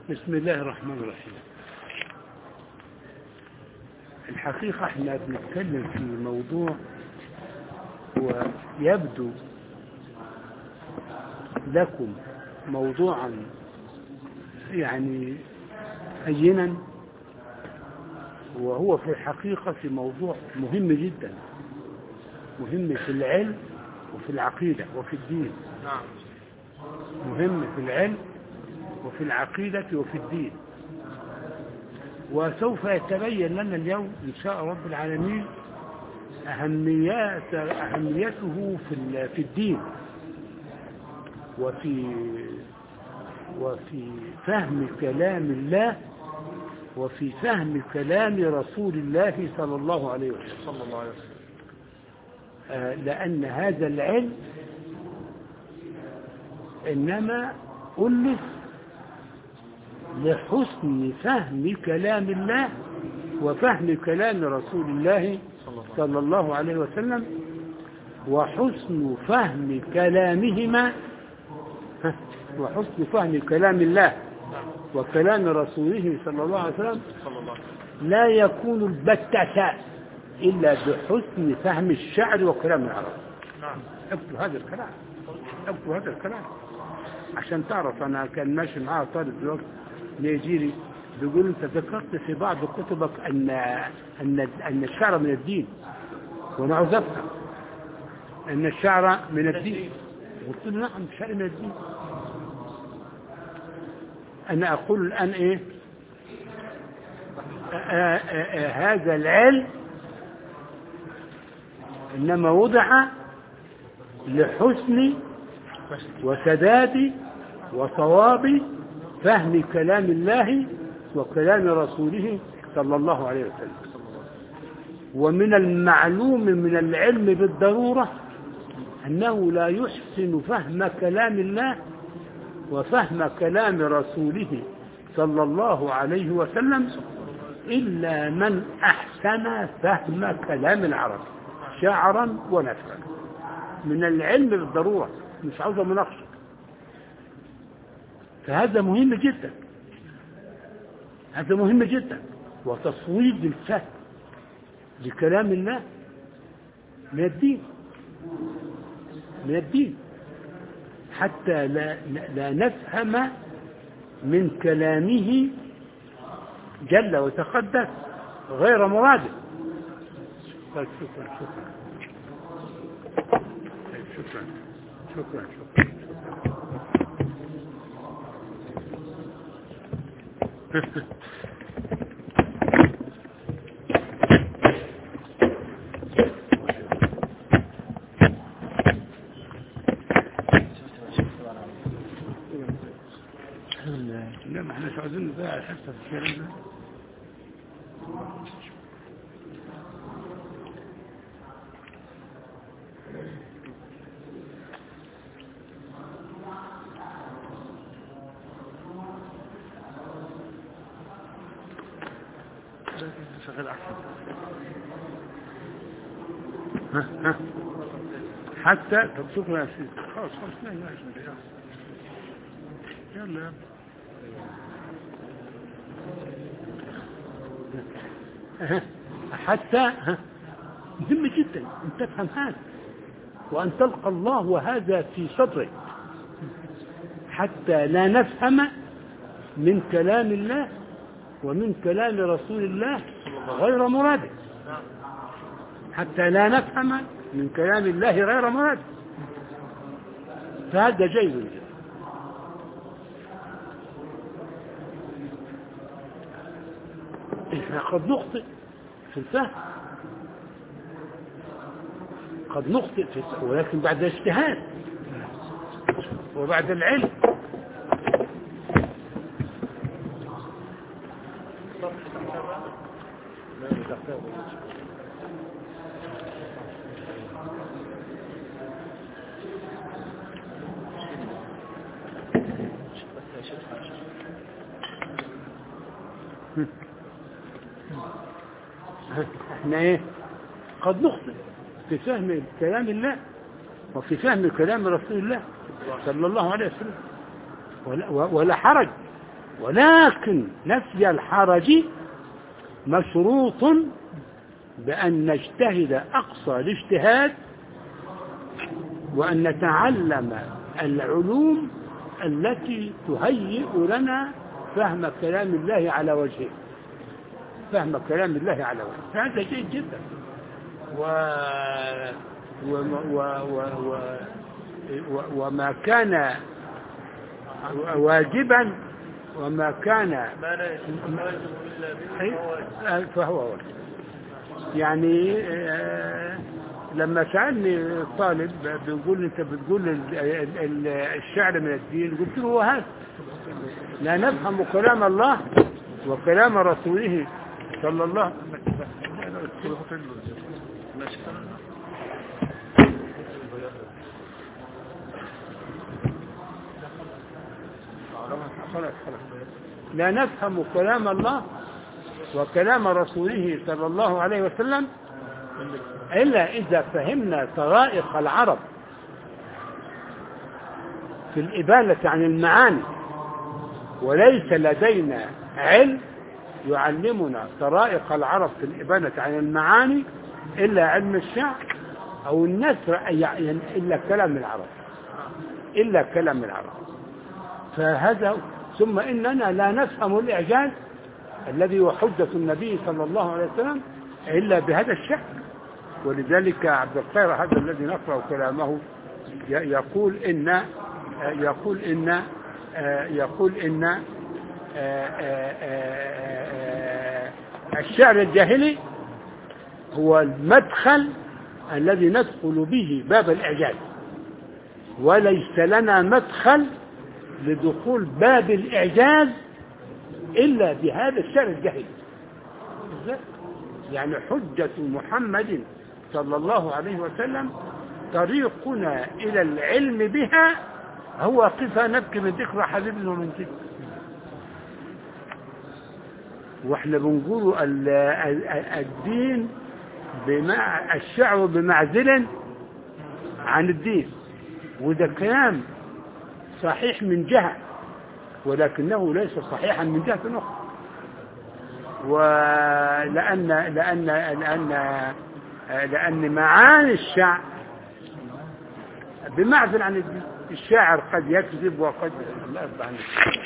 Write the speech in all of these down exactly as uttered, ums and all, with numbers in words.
بسم الله الرحمن الرحيم. الحقيقة احنا بنتكلم في موضوع ويبدو لكم موضوعا يعني هينا، وهو في الحقيقة في موضوع مهم جدا، مهم في العلم وفي العقيدة وفي الدين. مهم في العلم وفي العقيدة وفي الدين. وسوف يتبين لنا اليوم إن شاء رب العالمين أهميات أهميته في في الدين وفي وفي فهم كلام الله وفي فهم كلام رسول الله صلى الله عليه وسلم. صلى الله عليه وسلم. آه لأن هذا العلم إنما ألف لحسن فهم كلام الله وفهم كلام رسول الله صلى الله عليه وسلم، وحسن فهم كلامهما وحسن فهم كلام الله وكلام رسوله صلى الله عليه وسلم لا يكون البتة إلا بحسن فهم الشعر وكلام العرب. اكتب هذا الكلام، اكتب هذا الكلام عشان تعرف. أنا كان ماشي معاه طالب دلوقتي نيجيري بيقول أنت ذكرت في بعض كتبك أن أن أن الشعر من الدين، وأنا عاوز أفهم أن الشعر من الدين. قلت له نعم الشعر من الدين. أنا أقول الآن إيه؟ آآ آآ هذا العلم إنما وضع لحسن وسداد وصواب فهم كلام الله وكلام رسوله صلى الله عليه وسلم. ومن المعلوم من العلم بالضرورة أنه لا يحسن فهم كلام الله وفهم كلام رسوله صلى الله عليه وسلم إلا من أحسن فهم كلام العرب شعرا ونثرا. من العلم بالضرورة، مش عاوزة مناقشة. فهذا مهم جدا، هذا مهم جدا. وتصويب الفهم لكلام الله من الدين، من الدين، حتى لا, لا نفهم من كلامه جل وتقدس غير مراده. طيب شكرا شكرا شكرا شكرا شكرا لا ما احنا مش عاوزين نضيع الحصه في الكلام ده. شغال احسن. ها ها حتى طب شكرا يا سيدي. خلاص خلاص لا لا يلا يلا حتى مهم جدا ان تفهم هذا وان تلقى الله وهذا في صدرك، حتى لا نفهم من كلام الله ومن كلام رسول الله غير مراده، حتى لا نفهم من كلام الله غير مراده. فهذا جيد جدا. إحنا قد نخطئ في الفهم، قد نخطئ في الفهم، ولكن بعد اجتهاد وبعد العلم. احنا ايه قد نخطئ في فهم كلام الله وفي فهم كلام رسول الله صلى الله عليه وسلم، ولا, ولا حرج ولكن نفي الحرج مشروط بأن نجتهد أقصى الاجتهاد وأن نتعلم العلوم التي تهيئ لنا فهم كلام الله على وجهه، فهم كلام الله على وجهه، هذا جيد جدا. و... و... و... و... و... و... وما كان واجبا وما كان ما لا يجب إلا به فهو واجب. يعني آه لما سألني طالب بيقول انت بتقول الشعر من الدين، قلت له هو هذا، لا نفهم كلام الله وكلام رسوله صلى الله عليه وسلم. لا نفهم كلام الله وكلام رسوله صلى الله عليه وسلم إلا إذا فهمنا طرائق العرب في الإبانة عن المعاني، وليس لدينا علم يعلمنا طرائق العرب في الإبانة عن المعاني إلا علم الشعر أو النثر، يعني إلا كلام العرب، إلا كلام العرب. فهذا ثم إننا لا نفهم الإعجاز الذي هو حجة النبي صلى الله عليه وسلم إلا بهذا الشعر. ولذلك عبد الخير هذا الذي نقرأ كلامه يقول إن يقول إن يقول إن الشعر الجاهلي هو المدخل الذي ندخل به باب الإعجاز، وليس لنا مدخل لدخول باب الإعجاز إلا بهذا الشعر الجاهلي. يعني حجة محمد صلى الله عليه وسلم طريقنا إلى العلم بها هو قفا نبكي من ذكر حبيبنا ومن ذكر. واحنا بنقول الدين بمع الشعر بمعزل عن الدين، وده كلام صحيح من جهة ولكنه ليس صحيحا من جهة أخرى. ولأن لأن لأن لأن معاني الشعر بمعزل عن الدين. الشاعر قد يكذب وقد لا يرضى عنه.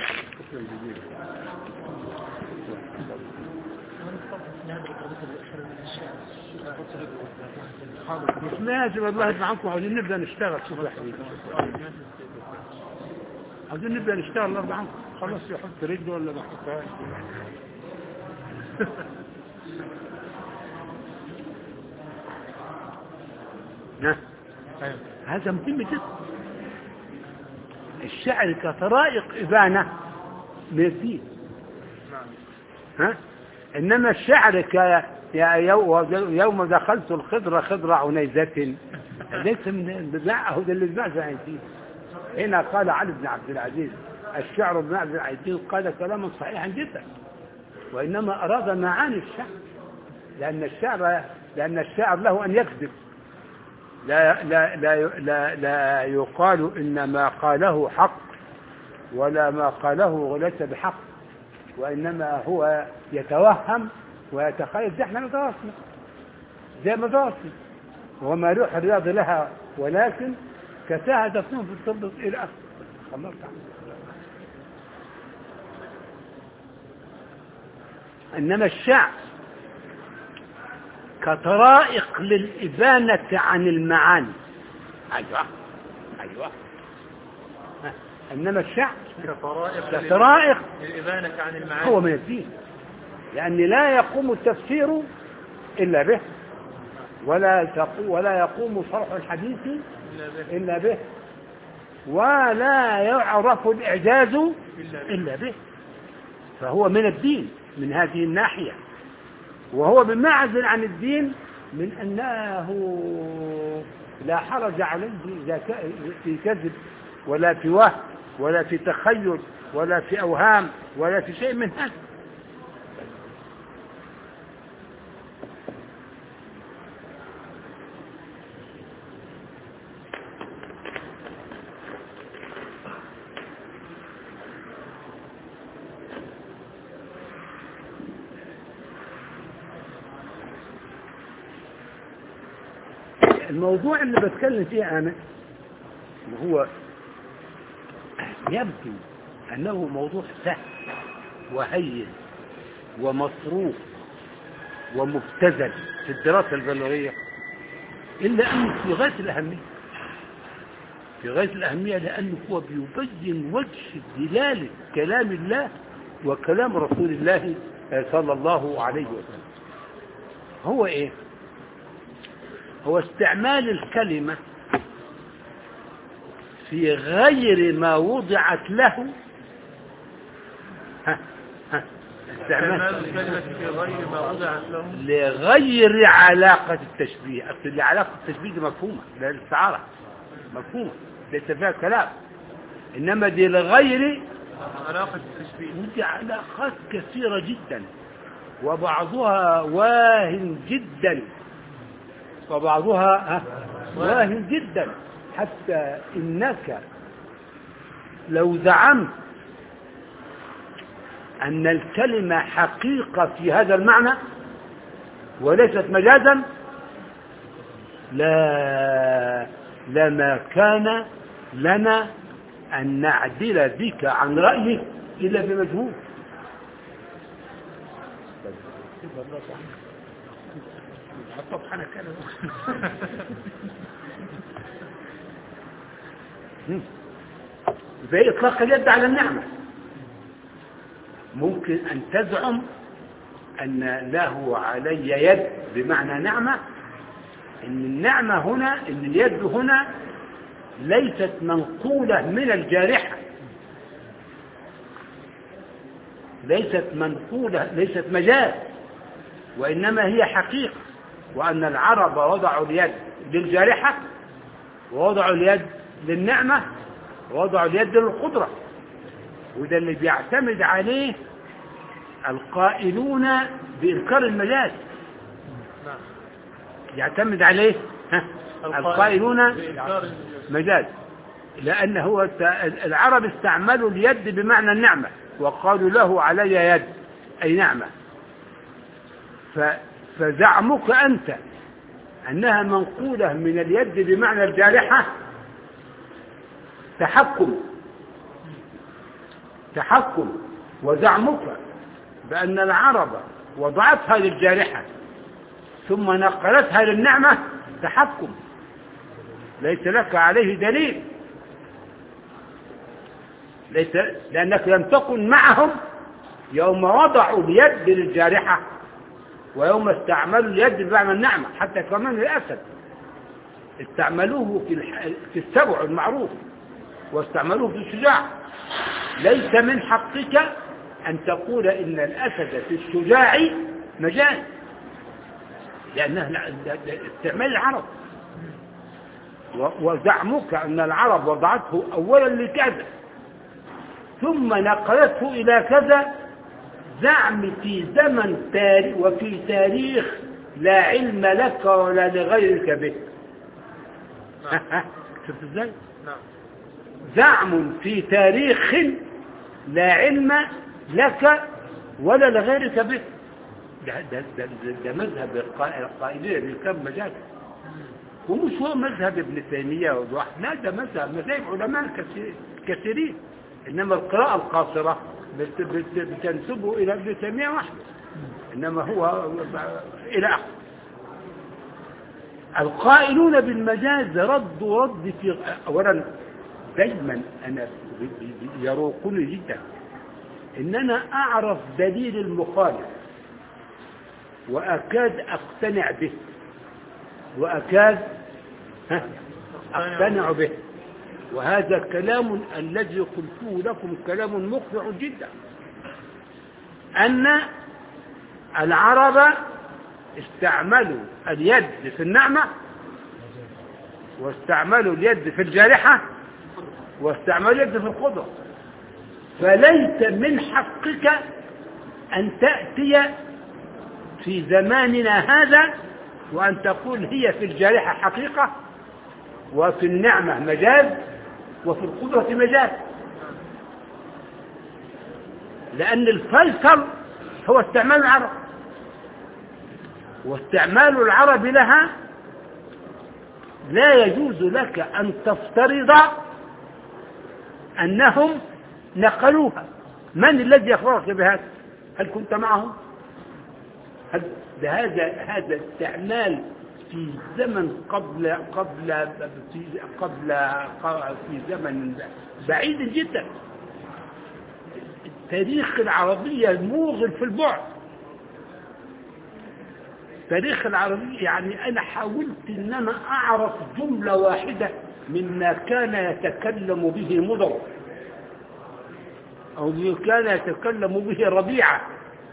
مش لازم الله يرضى عنكم، عاوزين نبدأ نشتغل. شوف يا حبيبي، عاوزين نبدأ نشتغل الله يرضى عنكم. خلاص يحط رجله ولا ما يحطهاش. هذا مهم جدا. الشعر كطرائق إبانة من الدين، ها؟ إنما الشعر ك يوم دخلت الخضر خضر عنيزة ليس من بزعه ده اللي بمعزل عن الدين. هنا قال علي بن عبد العزيز الشعر بمعزل عن الدين، قال كلاما صحيحا جدا، وإنما أراد معاني الشعر، لأن الشعر لأن الشعر له أن يكذب. لا لا لا لا, لا يقال إن ما قاله حق ولا ما قاله ليس بحق، وإنما هو يتوهم ويتخيل. زي احنا مدرسنا زي مدرسنا وما روح الرياض لها ولكن كساها دفنهم في الطب إلى آخره. الله تعالى. إنما الشعر كطرائق للإبانة عن المعاني. أيوة أيوة. إنما الشعر كطرائق, كطرائق للإبانة عن المعاني هو من الدين، لأن لا يقوم التفسير إلا به، ولا ولا يقوم شرح الحديث إلا به، ولا يعرف الإعجاز إلا به. فهو من الدين من هذه الناحية، وهو بمعزل عن الدين من أنه لا حرج عليه في كذب ولا في وهم ولا في تخيل ولا في أوهام ولا في شيء من هذا. الموضوع اللي بتكلم فيه أنا هو يبدو أنه موضوع سهل وهين ومصروف ومبتذل في الدراسة البلاغية، إلا أنه في غاية الأهمية، في غاية الأهمية لأنه هو بيبين وجه دلالة كلام الله وكلام رسول الله صلى الله عليه وسلم. هو إيه؟ هو استعمال الكلمة في غير ما وضعت له. ها ها استعمال الكلمة في غير ما وضعت له لغير علاقة التشبيه. أصل علاقة التشبيه دي مفهومة، لا الاستعارة مفهومة ليس فيها كلام، إنما دي لغير علاقة التشبيه، ودي علاقات كثيرة جدا وبعضها واهن جدا وبعضها واهن جدا، حتى إنك لو زعمت أن الكلمة حقيقة في هذا المعنى وليست مجازا لا لما كان لنا أن نعدل بك عن رأيك إلا بمجهول. زي إطلاق اليد على النعمة، ممكن أن تزعم أن له علي يد بمعنى نعمة، إن النعمة هنا، إن اليد هنا ليست منقولة من الجارحة، ليست منقولة، ليست مجاز، وإنما هي حقيقة، وأن العرب وضعوا اليد للجارحة ووضعوا اليد للنعمة ووضعوا اليد للقدرة، وده اللي بيعتمد عليه القائلون بإنكار المجاز، يعتمد عليه ها القائلون مجاز، لأن هو العرب استعملوا اليد بمعنى النعمة وقالوا له علي يد أي نعمة، فزعمك أنت أنها منقولة من اليد بمعنى الجارحة تحكم تحكم وزعمك بأن العرب وضعتها للجارحة ثم نقلتها للنعمة تحكم ليس لك عليه دليل، ليس لأنك لم تكن معهم يوم وضعوا اليد للجارحة ويوم استعملوا اليد بمعنى النعمة. حتى كمان الأسد استعملوه في في السبع المعروف واستعملوه في الشجاع. ليس من حقك أن تقول إن الأسد في الشجاع مجاز، لأنه استعمال العرب، وزعمك أن العرب وضعته أولا لكذا ثم نقلته إلى كذا، زعم في زمن تاريخ وفي تاريخ لا علم لك ولا لغيرك به. نعم. شفت ازاي؟ نعم. زعم في تاريخ لا علم لك ولا لغيرك به. ده, ده, ده, ده مذهب القائلين بالكم مجاز، ومش هو مذهب ابن تيمية وواحد، لا ده مذهب مذاهب علماء كثيرين، إنما القراءة القاصرة بتنسبه إلى ابن تيمية واحد، إنما هو إلى آخر. القائلون بالمجاز ردوا رد في أولا دايما أنا يروقني جدا إن أنا أعرف دليل المخالف وأكاد أقتنع به وأكاد أقتنع به، وهذا كلام الذي قلته لكم كلام مقنع جدا، أن العرب استعملوا اليد في النعمة واستعملوا اليد في الجارحة واستعملوا اليد في القدرة، فليس من حقك أن تأتي في زماننا هذا وأن تقول هي في الجارحة حقيقة وفي النعمة مجاز وفي القدرة مجاز، لأن الفيصل هو استعمال العرب، واستعمال العرب لها لا يجوز لك أن تفترض أنهم نقلوها. من الذي يخبرك بهذا؟ هل كنت معهم؟ هل هذا هذا استعمال في زمن قبل قبل في قبل في زمن بعيد جدا. تاريخ العربية موغل في البعد. تاريخ العربية يعني أنا حاولت إن أنا أعرف جملة واحدة مما كان يتكلم به مضر أو مما كان يتكلم به ربيعة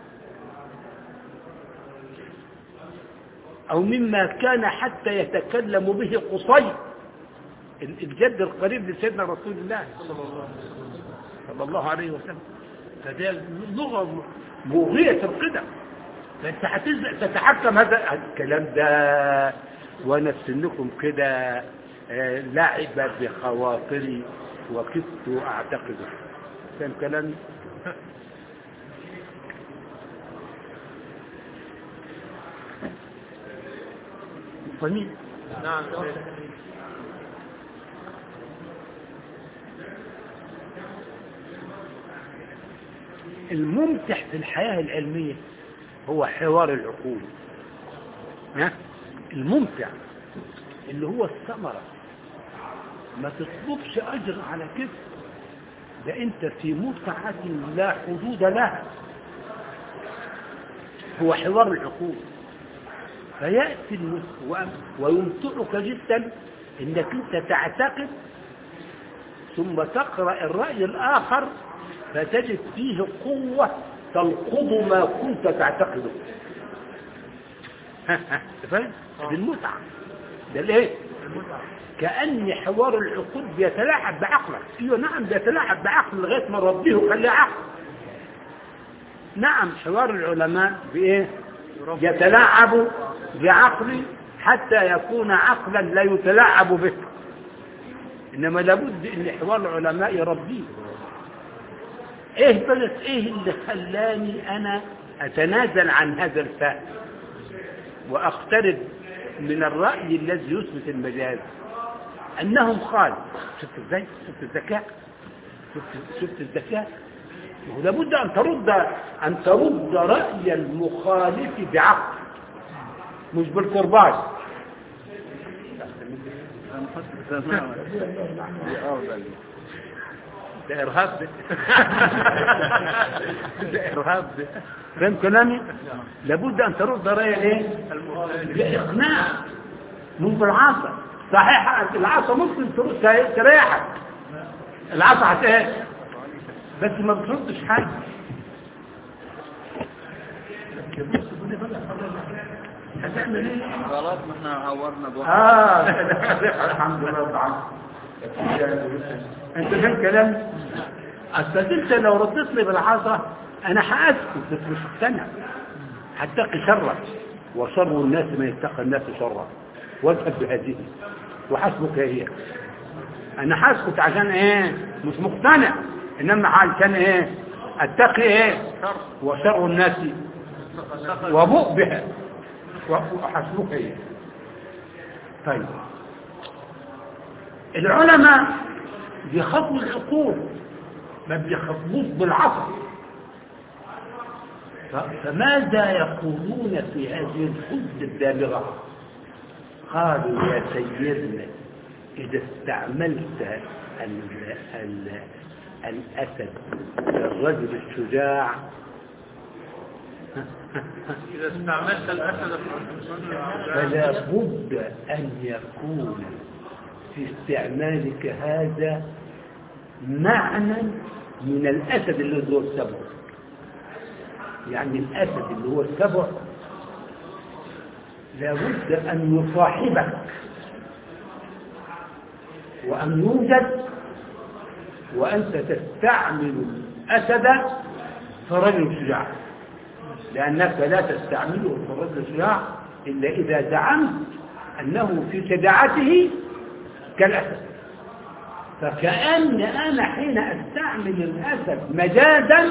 أو مما كان حتى يتكلم به قصي الجد القريب لسيدنا رسول الله صلى الله عليه وسلم. فده لغة موغية القدم. فأنت هتتحكم هذا الكلام ده وأنا في سنكم كده لعب بخواطري وكدت أعتقده. كان كلامي فمين؟ نعم. الممتع في الحياة العلمية هو حوار العقول. ها؟ الممتع اللي هو الثمرة. ما تطلبش أجر على كده، ده أنت في متعة لا حدود لها. هو حوار العقول. فيأتي المسلم ويمتعك جدا انك انت تعتقد ثم تقرأ الرأي الآخر فتجد فيه قوة تنقض ما كنت تعتقده. فاهم؟ دي المتعة. ده الايه؟ المتعة. كأن حوار العقول بيتلاعب بعقلك. ايوه نعم بيتلاعب بعقل لغاية ما ربيه وخليه عقل. نعم حوار العلماء بايه؟ يتلاعب بعقلي حتى يكون عقلا لا يتلاعب به. انما لابد ان حوار العلماء يربيه. ايه بس ايه اللي خلاني انا اتنازل عن هذا الفهم واقترب من الرأي الذي يثبت المجاز؟ انهم قالوا شفت ازاي؟ شفت الذكاء؟ شفت شفت الذكاء؟ لابد ان ترد ان ترد رأي المخالف بعقل مش بالقرباج. ده ارهاب ده. ده ارهاب ده. فهم كلامي؟ لابد ان ترد رأي ايه؟ باقناع مش بالعصا. صحيح العصا ممكن تريحك، العصا هت ايه؟ بس ما بتردش حاجه. هتعمل ايه؟ خلاص ما احنا عورنا بقى. اه الحمد لله طبعا. انت فاهم كلامي؟ اصل انت لو رديت لي بالعصا انا هاسكت بس مش مقتنع. هتقي شرك وشر الناس ما يتقى الناس شرا واذهب بهذه وحسبك هي. انا هسكت عشان ايه؟ مش مقتنع، انما عشان ايه؟ اتقي ايه؟ وشر الناس وبؤ بها وحسبك هي. طيب العلماء بيخاطبوا العقول ما بيخاطبوش بالعصا. فماذا يقولون في هذه الحجة الدامغة؟ قالوا يا سيدنا إذا استعملت ال ال الأسد الرجل الشجاع إذا استعملت الأسد فلا بد أن يكون في استعمالك هذا معنى من الأسد اللي هو السبع. يعني الأسد اللي هو السبع لابد أن يصاحبك وأن يوجد وأنت تستعمل الأسد فرجل شجاع، لأنك لا تستعمله فرجل شجاع إلا إذا زعمت أنه في شجاعته كالأسد. فكأن أنا حين أستعمل الأسد مجازا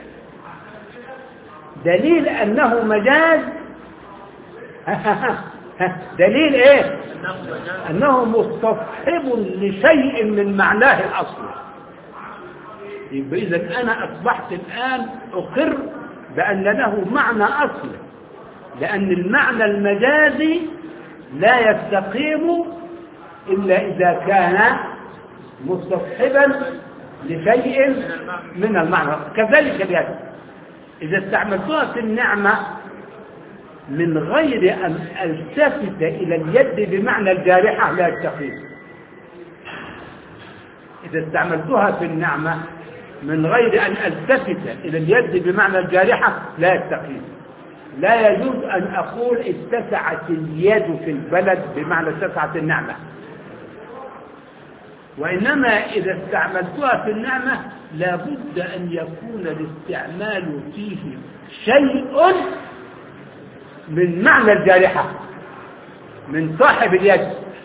دليل أنه مجاز دليل ايه؟ انه مستصحب لشيء من معناه الاصلي. يبقى اذا انا اصبحت الان اقر بان له معنى اصلي، لان المعنى المجازي لا يستقيم الا اذا كان مستصحبا لشيء من المعنى. كذلك اليد اذا استعملتها في النعمه من غير أن ألتفت إلى اليد بمعنى الجارحة لا يستقيم. إذا استعملتها في النعمة من غير أن ألتفت إلى اليد بمعنى الجارحة لا يستقيم. لا يجوز أن أقول اتسعت اليد في البلد بمعنى اتسعت النعمة، وإنما إذا استعملتها في النعمة لابد أن يكون الاستعمال فيه شيء من معنى الجارحة من صاحب اليد.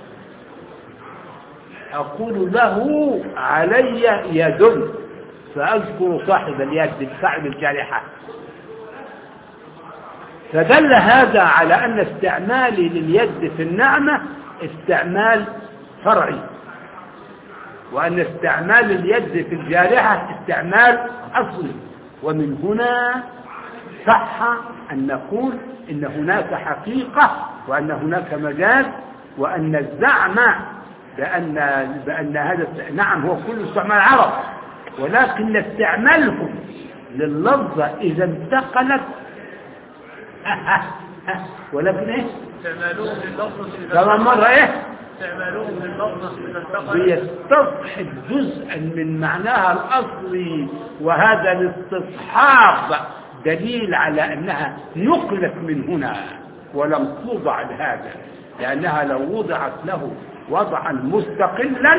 أقول له علي يد فأذكر صاحب اليد صاحب الجارحة. فدل هذا على أن استعمالي لليد في النعمة استعمال فرعي، وأن استعمال اليد في الجارحة استعمال أصلي. ومن هنا صح أن نقول إن هناك حقيقة وأن هناك مجاز، وأن الزعم بأن بأن هذا نعم هو كل استعمال عرب، ولكن استعمالهم لللفظة إذا انتقلت ولكن إيه؟ استعمالهم لللفظة كمان مرة إيه؟ استعمالهم لللفظة إذا انتقلت بيستصحب جزءا من معناها الأصلي، وهذا الاستصحاب دليل على أنها نقلت من هنا ولم توضع لهذا، لأنها لو وضعت له وضعا مستقلا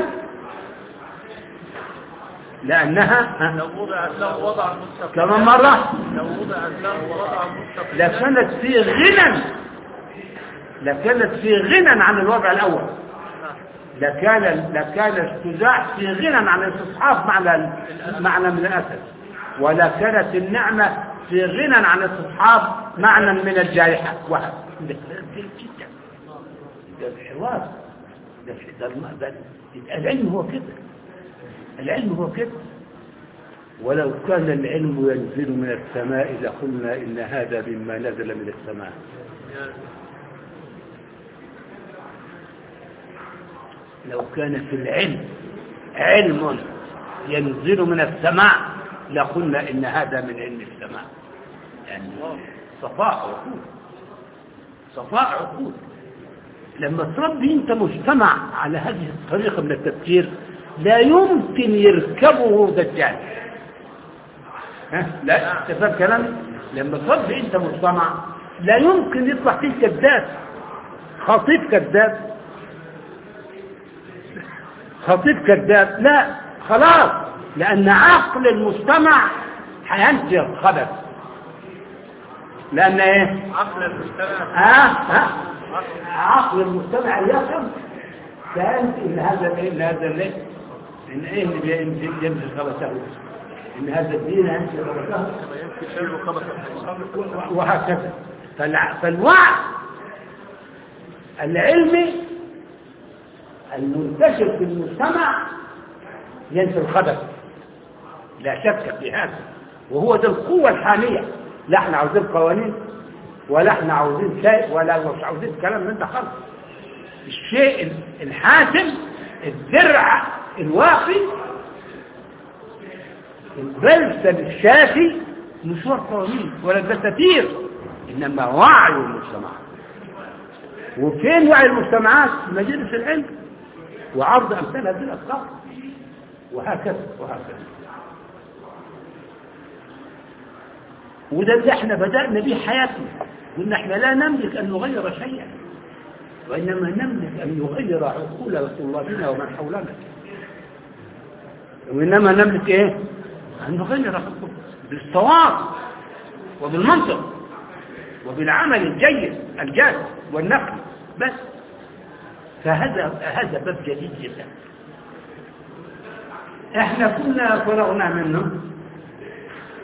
لأنها لو وضعت له وضعا مستقلا كمان مرة لو وضعت له وضعا مستقلا لكانت في غنى لكانت في غنى عن الوضع الأول، لكان لكان الشجاع في غنى عن الاستصحاب معنى معنى من الأسد، ولا كانت النعمة في غنى عن الاستصحاب معنى من الجارحة. وهذا ده كلام جدا، ده الحوار ده ده العلم هو كده، العلم هو كده. ولو كان العلم ينزل من السماء لقلنا إن هذا مما نزل من السماء. لو كان في العلم علم ينزل من السماء لقلنا إن هذا من علم السماء. يعني صفاء عقول، صفاء عقول. لما تربي انت مجتمع على هذه الطريقة من التفكير لا يمكن يركبه دجال. ها؟ لا تفهم كلامي؟ لما تربي انت مجتمع لا يمكن يطلع فيه كذاب، خطيب كذاب، خطيب كذاب، لا خلاص، لأن عقل المجتمع هينتج الخبث. لأن ايه؟ عقل المجتمع ها ها عقل المجتمع يفهم فأنت إن هذا الايه إن هذا الايه إن ايه اللي بينزل ينزل خبثه، إن هذا الدين ينزل خبثه وهكذا. فالوعي العلمي المنتشر في المجتمع ينزل الخبث، لا شك في هذا، وهو ده القوة الحامية. لا احنا عاوزين قوانين ولا احنا عاوزين شيء ولا مش عاوزين كلام من ده خالص. الشيء الحاسم الدرع الواقي البلسم الشافي مش هو القوانين ولا الدساتير، انما وعي المجتمع. وفين وعي المجتمعات؟ مجالس العلم وعرض امثال هذه الافكار وهكذا وهكذا. وده اللي احنا بدأنا به حياتنا، وان احنا لا نملك ان نغير شيئا، وانما نملك ان نغير عقول طلابنا ومن حولنا، وانما نملك ايه؟ ان نغير عقول بالصواب وبالمنطق وبالعمل الجيد الجاد والنقل بس. فهذا هذا باب جديد جدا احنا كنا فرغنا منه.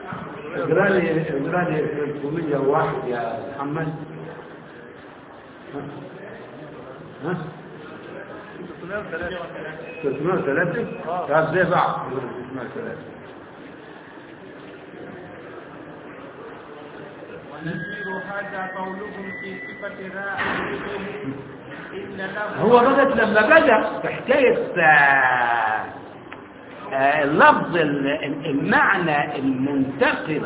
اقرالي اقرالي ثلاثمية وواحد يا محمد. ها ثلاثمائة وثلاثة طب زي بعض ثلاثمائة وثلاثة. ونذير هذا قولهم في صفة راعي الإبل إن له هو بدأت لما بدأ في حكاية آه، آه، اللفظ ال- المعنى المنتقل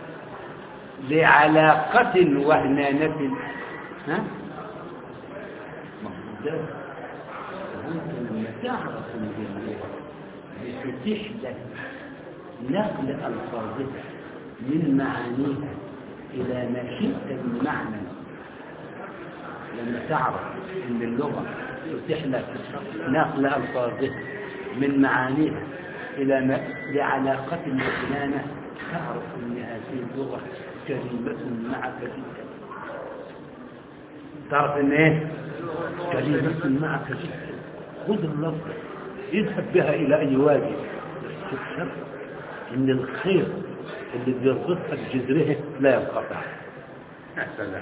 لعلاقة وهنانة. ها؟ مفروض وانت لما تعرف الجميع بتتيح لك نقل ألفاظها من معانيها إلى ما شئت من معنى. لما تعرف ان اللغة تتيح لك نقل ألفاظها من معانيها إلى ما لعلاقة وهنانة، تعرف ان هذه اللغة كريمة معك جدا. تعرف ان ايه كريمة معك جدا. خذ اللفظ اذهب بها الى اي وادي، تكتشف ان الخير اللي بيربطها بجذرها لا ينقطع. يا سلام.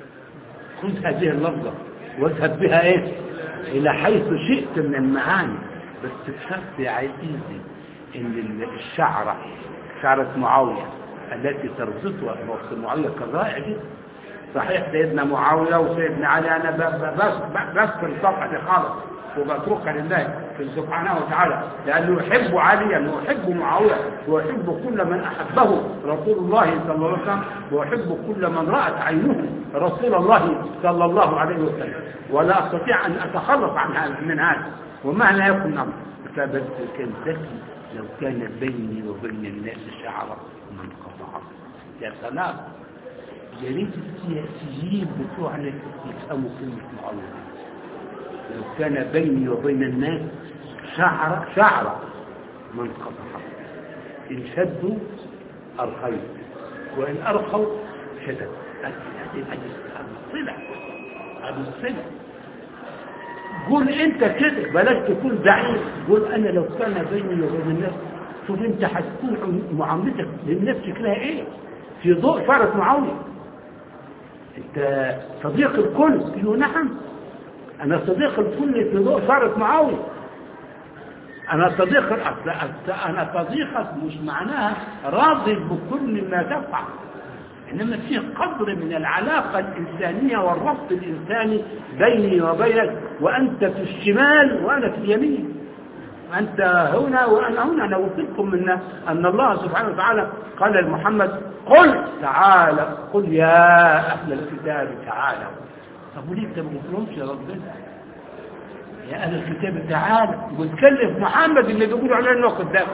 خذ هذه اللفظة واذهب بها ايه الى حيث شئت من المعاني، بس تكتشف يا عزيزي ان الشعرة شعرة معاوية التي تربطها بوصف معاوية كالرائع جدا. صحيح سيدنا معاوية وسيدنا علي أنا بس بس في الصفحة دي خالص وبتركها لله سبحانه وتعالى، لأنه يحب عليا ويحب معاوية ويحب كل من أحبه رسول الله صلى الله عليه وسلم، ويحب كل من رأت عينه رسول الله صلى الله عليه وسلم، ولا أستطيع أن أتخلص عن هذا من هذا ومهما يكن أمر. فبس كان ذكي لو كان بيني وبين الناس شعرة من قطعه. يا سلام. يا ريت السياسيين بتوعنا يفهموا كلمة معاوية. لو كان بيني وبين الناس شعرة شعرة من قطعه، إن شدوا أرخيت وإن أرخوا شدد. هذه الصلة هذه الصلة. قول أنت كده بلاش تكون ضعيف. قول أنا لو كان بيني وبين الناس، شوف أنت هتكون معاملتك للناس شكلها إيه في ضوء شعرة معاوية. أنت صديق الكل؟ قالوا نعم أنا صديق الكل في ضوء شعرة معاوية. أنا صديق أنا صديقك مش معناها راضي بكل ما تفعل، إنما في قدر من العلاقة الإنسانية والربط الإنساني بيني وبينك، وأنت في الشمال وأنا في اليمين، أنت هنا وأنا هنا. أنا أوصيكم من أن الله سبحانه وتعالى قال لمحمد قل تعالى، قل يا أهل الكتاب تعالى. طب وليه أنت ما قلتلهمش يا ربنا يا أهل الكتاب تعالى وتكلف محمد اللي بيقولوا عليه إنه قدام؟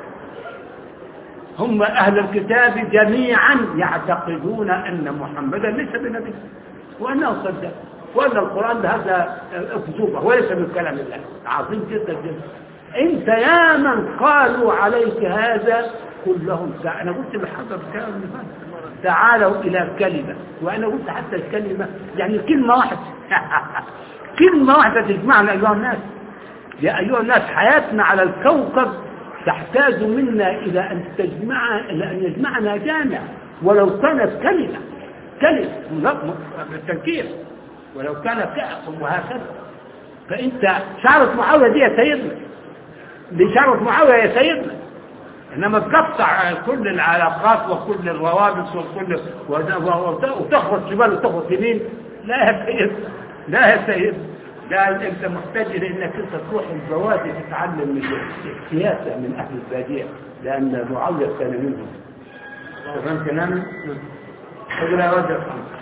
هم أهل الكتاب جميعا يعتقدون أن محمدا ليس بنبي وأنه صدق وأن القرآن هذا أكذوبة وليس من كلام الله. عظيم جدا جدا. أنت يا من قالوا عليك هذا قل لهم تعالى. أنا قلت لحضر الكلام اللي فات تعالوا إلى كلمة، وأنا قلت حتى الكلمة يعني كلمة واحدة كلمة واحدة تجمعنا أيها الناس. يا أيها الناس حياتنا على الكوكب تحتاج منا إلى أن تجمع إلى أن يجمعنا جامع، ولو كانت كلمة كلمة بالتنكير، ولو كانت كأس وهكذا. فأنت شعرة معاوية دي يا سيدنا، دي شعرة معاوية يا سيدنا، إنما تقطع كل العلاقات وكل الروابط وكل وتخبط شمال وتخبط يمين. لا يا سيدنا، لا يا سيدنا. قال انت محتاج الى انك انت تروح البوادي تتعلم من السياسه من اهل الباديه، لان معاويه كان منهم. فهمت كلامي؟ اقول يا رجل.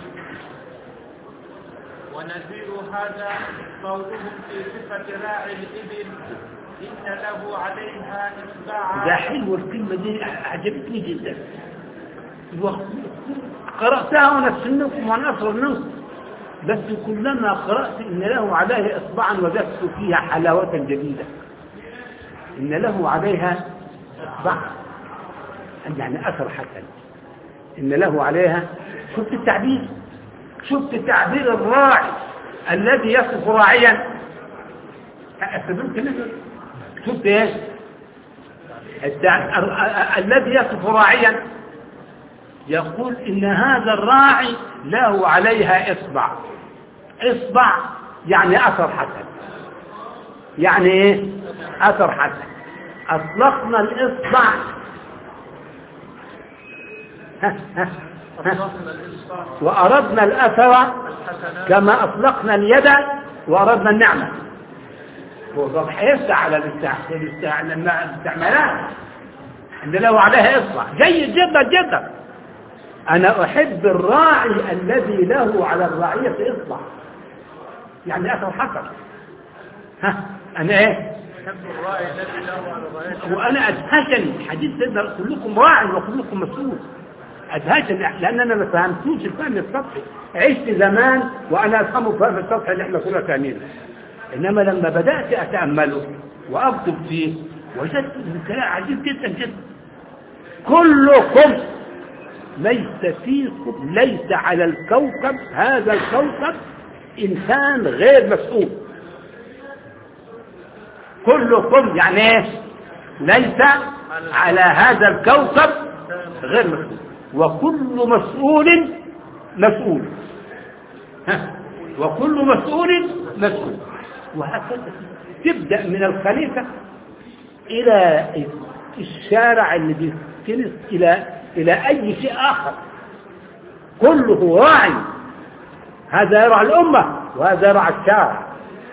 ونذير هذا قولهم في صفة راعي الإبل إن له عليها إتباعا. ده حلو الكلمة دي عجبتني جدا. قرأتها وانا في النص وانا أصغر النص، بس كلما قرأت إن له عليه إصبعا وجدت فيها حلاوة جديدة. إن له عليها إصبعا يعني أثر حسن. إن له عليها، شفت التعبير؟ شفت تعبير الراعي الذي يصف راعيا؟ شفت ايش؟ الذي يصف راعيا يقول إن هذا الراعي له عليها إصبع. إصبع يعني أثر حسن. يعني إيه أثر حسن؟ أطلقنا الإصبع وأردنا الأثر كما أطلقنا اليد وأردنا النعمة. هو حيفتح على الاستعمالات اللي له عليها إصبع جيد جدا جدا. أنا أحب الراعي الذي له على الرعية إصبع يعني أثر حسن. ها أنا إيه أحب الراعي الذي له على الرعية. وأنا أدهشني حديث سيدنا كلكم راع وكلكم مسؤول. أدهشني لأن أنا ما فهمتوش الفهم السطحي. عشت زمان وأنا أفهمه الفهم السطحي اللي إحنا كنا فاهمينه. إنما لما بدأت أتأمله وأكتب فيه وجدت الكلام عجيب جدا جدا. كلكم ليس فيكم ليس على الكوكب هذا الكوكب إنسان غير مسؤول. كلكم يعني إيه؟ ليس على هذا الكوكب غير مسؤول وكل مسؤول مسؤول. ها وكل مسؤول مسؤول. وهكذا تبدأ من الخليفة إلى الشارع اللي بيكنس إلى إلى أي شيء آخر كله راعي. هذا يرعى الأمة وهذا يرعى الشارع.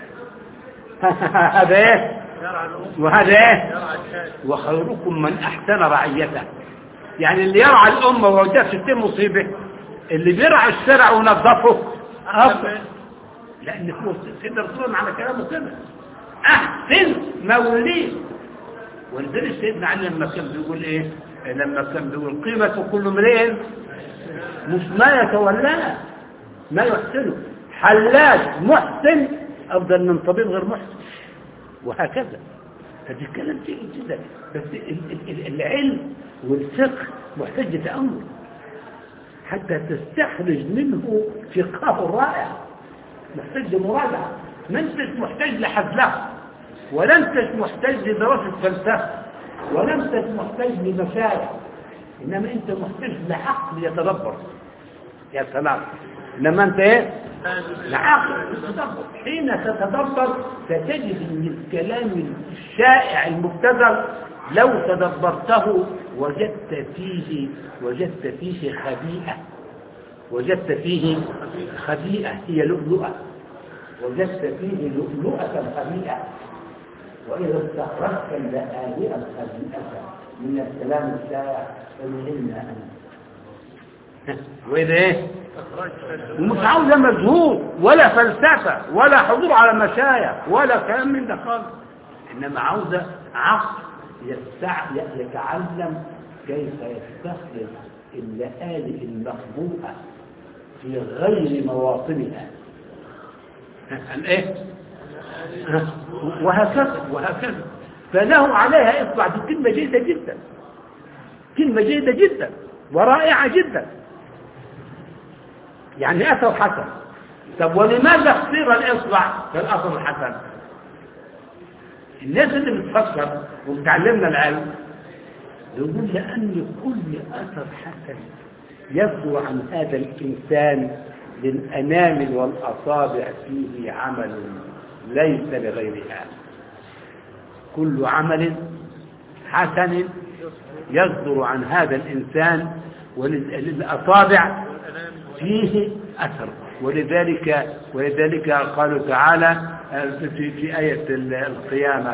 هذا إيه وهذا إيه وخيركم من أحسن رعيته. يعني اللي يرعى الأمة ووجدت ستين مصيبة اللي بيرعى الشارع ونظفه أفضل. لأن هو سيدنا رسول على كلامه كده أحسن موليه. ولذلك سيدنا علي لما كان بيقول إيه لما كان بيقول قيمة كل امرئ مش ما يتولاه ما يحسنه. حلاج محسن أفضل من طبيب غير محسن. وهكذا. هذا الكلام جيد جدا. بس العلم والفقه محتاج تأمل حتى تستخرج منه فقه رائع. محتاج مراجعة. ما انتش محتاج لحذلها ولا انتش محتاج لدراسة فلسفة ولا انتش محتاج لمشاعر. انما انت محتاج لعقل يتدبر. يا سلام. انما انت ايه العقل يتدبر. حين تتدبر ستجد ان الكلام الشائع المبتذل لو تدبرته وجدت فيه وجدت فيه خبيئة. وجدت فيه خبيئة هي لؤلؤة. وجدت فيه لؤلؤة خبيئة. وإذا استخرجت اللآلئة الخبيئة من الكلام الشائع فمهمنا أنت. وإذا إيه ومش عاوزة مجهود ولا فلسفة ولا حضور على مشايخ ولا كلام من ده خالص. إنما عاوزة عقل يتعلم كيف يستخرج اللآلئ المخبوءة في غير مواطنها. ايه وهكذا وهكذا. فله عليها إصبع. دي كلمة جيدة جدا. كلمة جيدة جدا ورائعة جدا. يعني أثر حسن. طب ولماذا اختير الإصبع كالأثر الحسن؟ الناس اللي بتفكر وبتعلمنا العلم يقول لأن كل أثر حسن يبدو عن هذا الإنسان للأنامل والأصابع فيه عمل ليس لغيرها. كل عمل حسن يصدر عن هذا الإنسان وللأصابع فيه أثر. ولذلك ولذلك قالوا تعالى في في آية القيامة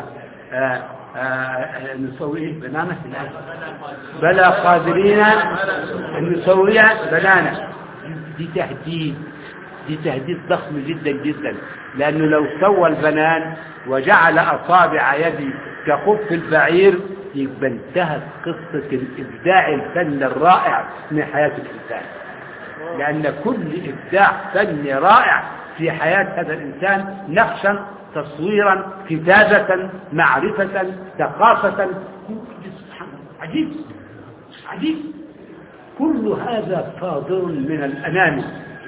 نسوي بنانة بلى قادرين أن نسوي بنانة. دي تهديد دي تهديد ضخم جدا جدا. لأنه لو سوى البنان وجعل أصابع يدي كخف البعير يبقى انتهت قصة الإبداع الفن الرائع من حياة الإنسان. لأن كل إبداع فني رائع في حياة هذا الإنسان نقشا تصويرا كتابة معرفة ثقافة عجيب عجيب. كل هذا صادر من الأنامل.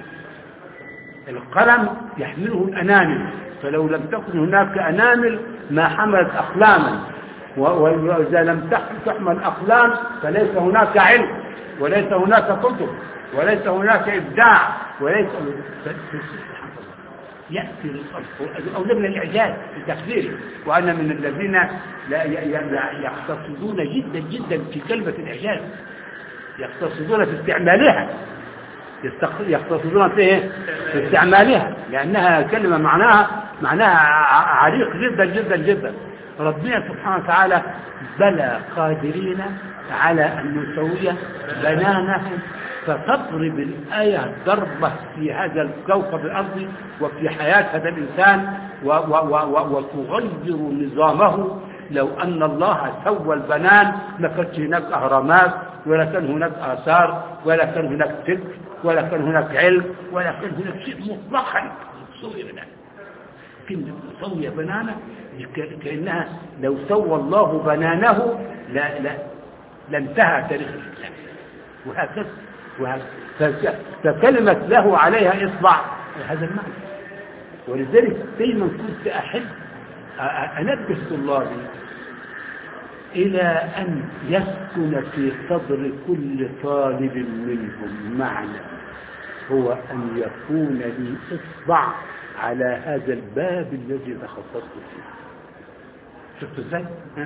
القلم يحمله الأنامل. فلو لم تكن هناك أنامل ما حملت أقلاما. وإذا لم تحمل أقلام فليس هناك علم وليس هناك كتب وليس هناك إبداع وليس. يأتي للخلق أو من الإعجاز في تقديره. وأنا من الذين لا يقتصدون جدا جدا في كلمة الإعجاز، يقتصدون في استعمالها، يقتصدون في إيه؟ في استعمالها، لأنها كلمة معناها معناها عريق جدا جدا جدا. ربنا سبحانه وتعالى بلى قادرين على أن نسوي بنانهم، فتضرب الآية ضربة في هذا الكوكب الأرضي وفي حياة هذا الإنسان وتغير نظامه. لو أن الله سوى البنان لكانت هناك أهرامات، ولا كان هناك آثار، ولا كان هناك فكر، ولا كان هناك علم، ولا كان هناك شيء مطلقا سوي بنان. كلمة سوي بنانه كأنها لو سوى الله بنانه لا لا لانتهى تاريخ الإسلام. وهكذا وهكذا فكلمة له عليها إصبع هذا المعنى. ولذلك دايما كنت أحب أنبه طلابي إلى أن يسكن في صدر كل طالب منهم معنى، هو أن يكون لي إصبع على هذا الباب الذي تخصصت فيه. شفت ازاي؟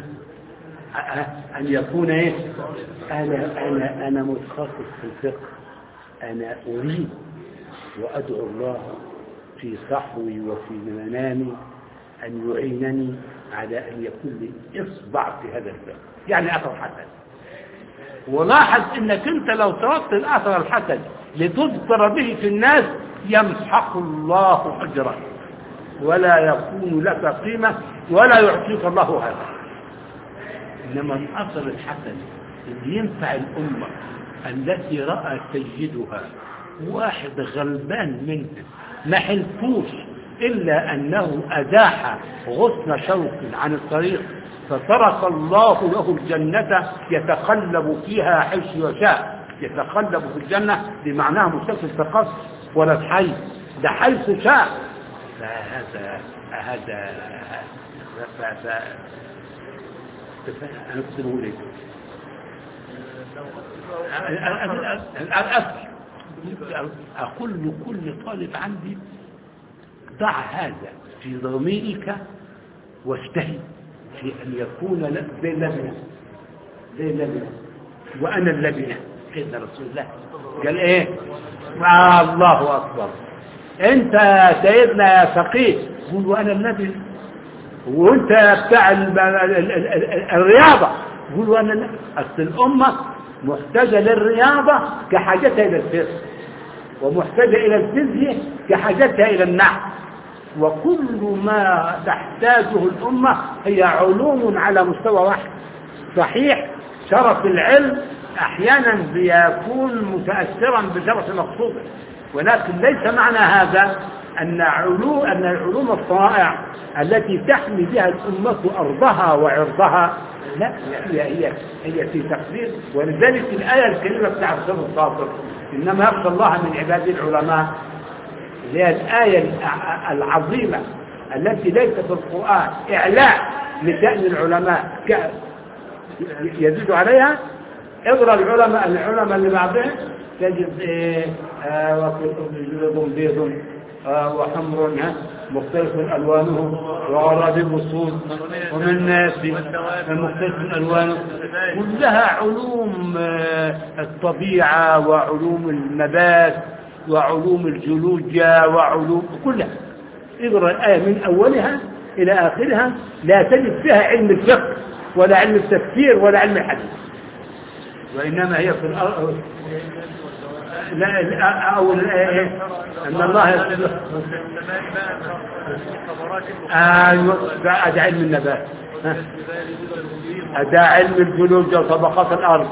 أن يكون إيه؟ أنا أنا أنا متخصص في الفقه، أنا أريد وأدعو الله في صحوي وفي منامي أن يعينني على أن يكون لي إصبع في هذا الباب، يعني أثر حسن. ولاحظ أنك أنت لو تركت الأثر الحسن لتذكر به في الناس يمسحق الله أجرا ولا يكون لك قيمة ولا يعطيك الله هذا. إنما الأثر الحسن اللي ينفع الأمة التي رأى سيدها واحد غلبان منه ما حلفوش إلا أنه أزاح غصن شوك عن الطريق فترك الله له الجنة يتقلب فيها حيث يشاء. يتقلب في الجنة بمعناها مستقبل التقص ولا الحي ده حيث شاء. فهذا هذا أنا كنت بقول إيه الأصل أقول لكل طالب عندي ضع هذا في ضميرك واجتهد في أن يكون لك زي اللبنة زي اللبنة وأنا اللبنة. سيدنا رسول الله قال إيه؟ آه الله أكبر. أنت سيدنا يا فقيه قول وأنا اللبنة، وأنت بتاع الرياضة قول وأنا اللبنة. أصل الأمة محتاجة للرياضة كحاجتها إلى الفقه، ومحتاجة إلى الفيزياء كحاجتها إلى النحو، وكل ما تحتاجه الأمة هي علوم على مستوى واحد. صحيح شرف العلم أحيانا بيكون متأثرا بشرف مقصوده، ولكن ليس معنى هذا أن علوم أن العلوم الصنائع التي تحمي بها الأمة أرضها وعرضها لا، هي هي هي في تقدير. ولذلك الآية الكريمة بتاع الصبر الصابر إنما يخشى الله من عباد العلماء، اللي هي الآية العظيمة التي ليس في القرآن إعلاء لشأن العلماء يزيد عليها. اقرأ العلماء العلماء اللي بعدين تجد إيه آه وفي الأرض جلد بيض آه وحمر مختلف ألوانه وغرابيب الصوت ومن الناس مختلف ألوانه. كلها علوم آه الطبيعة وعلوم النبات وعلوم الجيولوجيا وعلوم كلها. اقرأ الآية من أولها إلى آخرها لا تجد فيها علم الفقه ولا علم التفسير ولا علم الحديث، وإنما هي في الأرض لا أو أن الله أيوة ده علم النبات، ده علم الجيولوجيا وطبقات الأرض،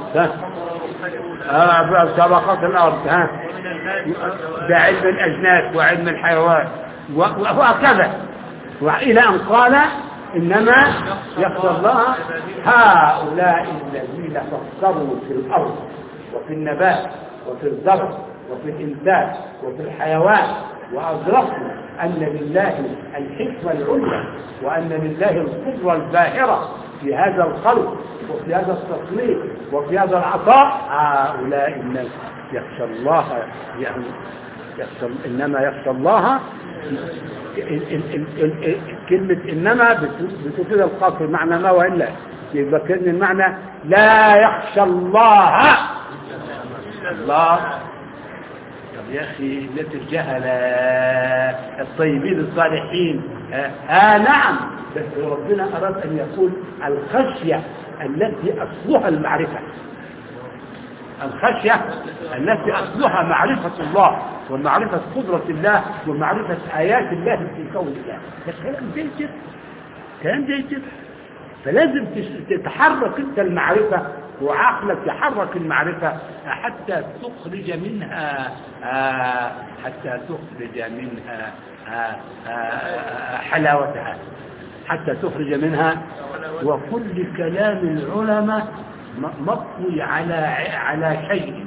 ها طبقات الأرض، ها ده علم الأجناس وعلم الحيوان وهكذا، وإلى أن قال إنما يخشى الله هؤلاء الذين فكروا في الأرض وفي النبات وفي الزرع وفي الإنتاج وفي الحيوان وأدركوا أن لله الحكمة العليا وأن لله القدرة الباهرة في هذا الخلق وفي هذا التصنيف وفي هذا العطاء. هؤلاء الناس يخشى الله يعني يخشى إنما يخشى الله كلمة إنما بتفيد القصر معنى ما وإلا، يبقى كلمة المعنى لا يخشى الله الله. طب يا أخي التي الجهل الطيبين الصالحين آه, آه نعم، بس ربنا أراد أن يقول الخشية التي أصلها المعرفة، الخشية التي أصلها معرفة الله ومعرفة قدرة الله ومعرفة آيات الله في كون الله. ده كلام زي كده، كلام زي كده. فلازم تتحرك انت المعرفة وعقلك يحرك المعرفة حتى تخرج منها آه حتى تخرج منها آه آه حلاوتها، حتى تخرج منها. وكل كلام العلماء مطوي على على شيء،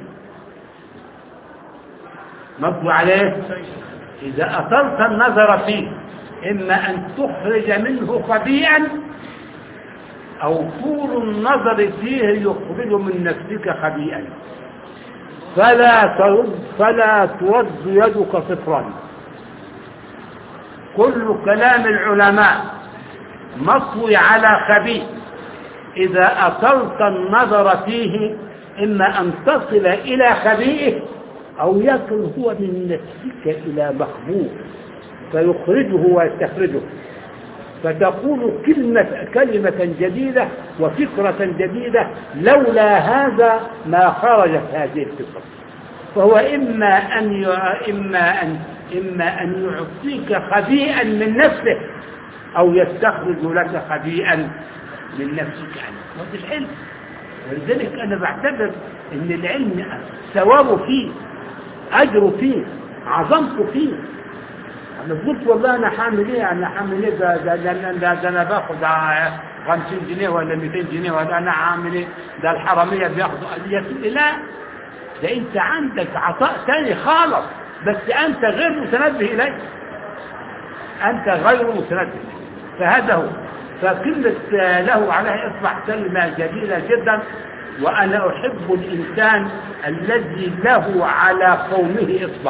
مطوي عليه. إذا أطلت النظر فيه إما أن تخرج منه خبيئا أو طول النظر فيه يخرج من نفسك خبيئا، فلا ترد فلا ترد يدك صفرا. كل كلام العلماء مطوي على خبيث، إذا أطلت النظر فيه إما أن تصل إلى خبيئه أو يصل هو من نفسك إلى مخبوء فيخرجه ويستخرجه، فتقول كلمة كلمة جديدة وفكرة جديدة. لولا هذا ما خرجت هذه الفكرة. فهو إما أن إما أن إما أن يعطيك خبيئا من نفسه أو يستخرج لك خبيئا من نفسك عنه. وهذا العلم. ولذلك أنا بعتبر أن العلم ثوابه فيه، أجره فيه، عظمته فيه. أنا قلت والله أنا حامل إيه أنا حامل إيه ده ده ده, ده, ده أنا باخد خمسين جنيه ولا مئتين جنيه ولا أنا عامل إيه ده الحرامية بياخدوا. لا، ده أنت عندك عطاء ثاني خالص، بس أنت غير متنبه إليه، أنت غير متنبه. فهذا هو. فكلمة له عليه إصبح كلمة جميلة جدا. وأنا أحب الإنسان الذي له على قومه إصبع.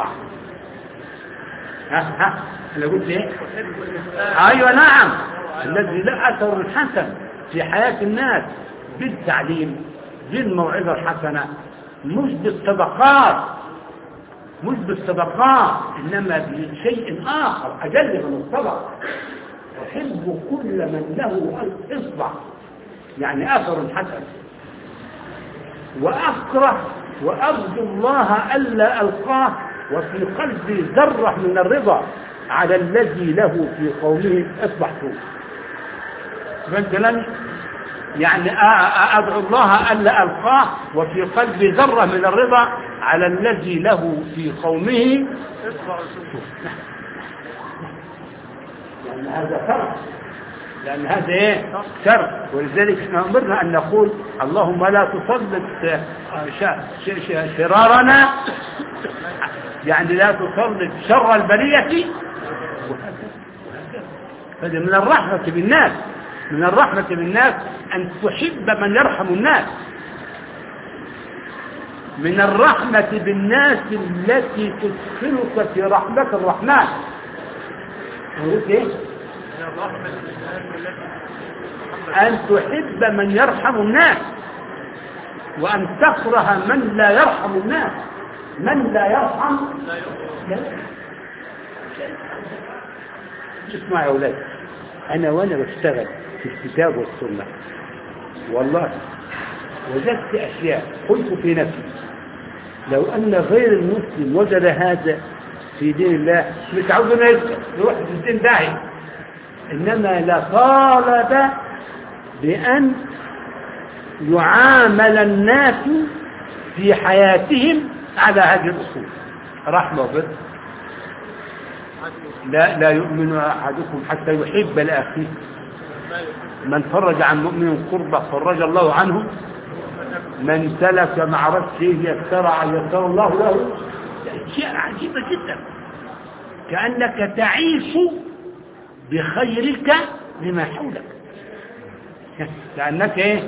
ها ها أنا قلت إيه؟ أيوة نعم، الذي له أثر حسن في حياة الناس بالتعليم بالموعظة الحسنة، مش بالصدقات مش بالصدقات إنما بشيء آخر أجل من الصدقة. أحب كل من له إصبع يعني أثر حسن، وأكره وأرجو الله ألا ألقاه وفي قلبي ذرة من الرضا على الذي له في قومه إصبع سوء. فهمت؟ يعني أدعو الله ألا ألقاه وفي قلبي ذرة من الرضا على الذي له في قومه إصبع سوء. لأن هذا فرق، لأن هذا إيه؟ شر. ولذلك احنا أمرنا أن نقول اللهم لا تسلط شرارنا، يعني لا تسلط شر البرية. هذا من الرحمة بالناس، من الرحمة بالناس أن تحب من يرحم الناس، من الرحمة بالناس التي تدخلك في رحمة الرحمن. قلت إيه؟ أن تحب من يرحم الناس وأن تكره من لا يرحم الناس. من لا يرحم لا. اسمع يا أولاد، أنا وأنا بشتغل في الكتاب والسنة والله وجدت أشياء قلت في نفسي لو أن غير المسلم وجد هذا في دين الله مش عاوزنا يسكت يروح في الدين داعي، إنما لطالب بأن يعامل الناس في حياتهم على هذه الأصول. رحمة وبر، لا لا يؤمن أحدكم حتى يحب لأخيه، من فرج عن مؤمن قربة فرج الله عنه، من سلك مع رأسه يسرع يسر الله له. أشياء عجيبة جدا، كأنك تعيش بخيرك لما حولك، كأنك ايه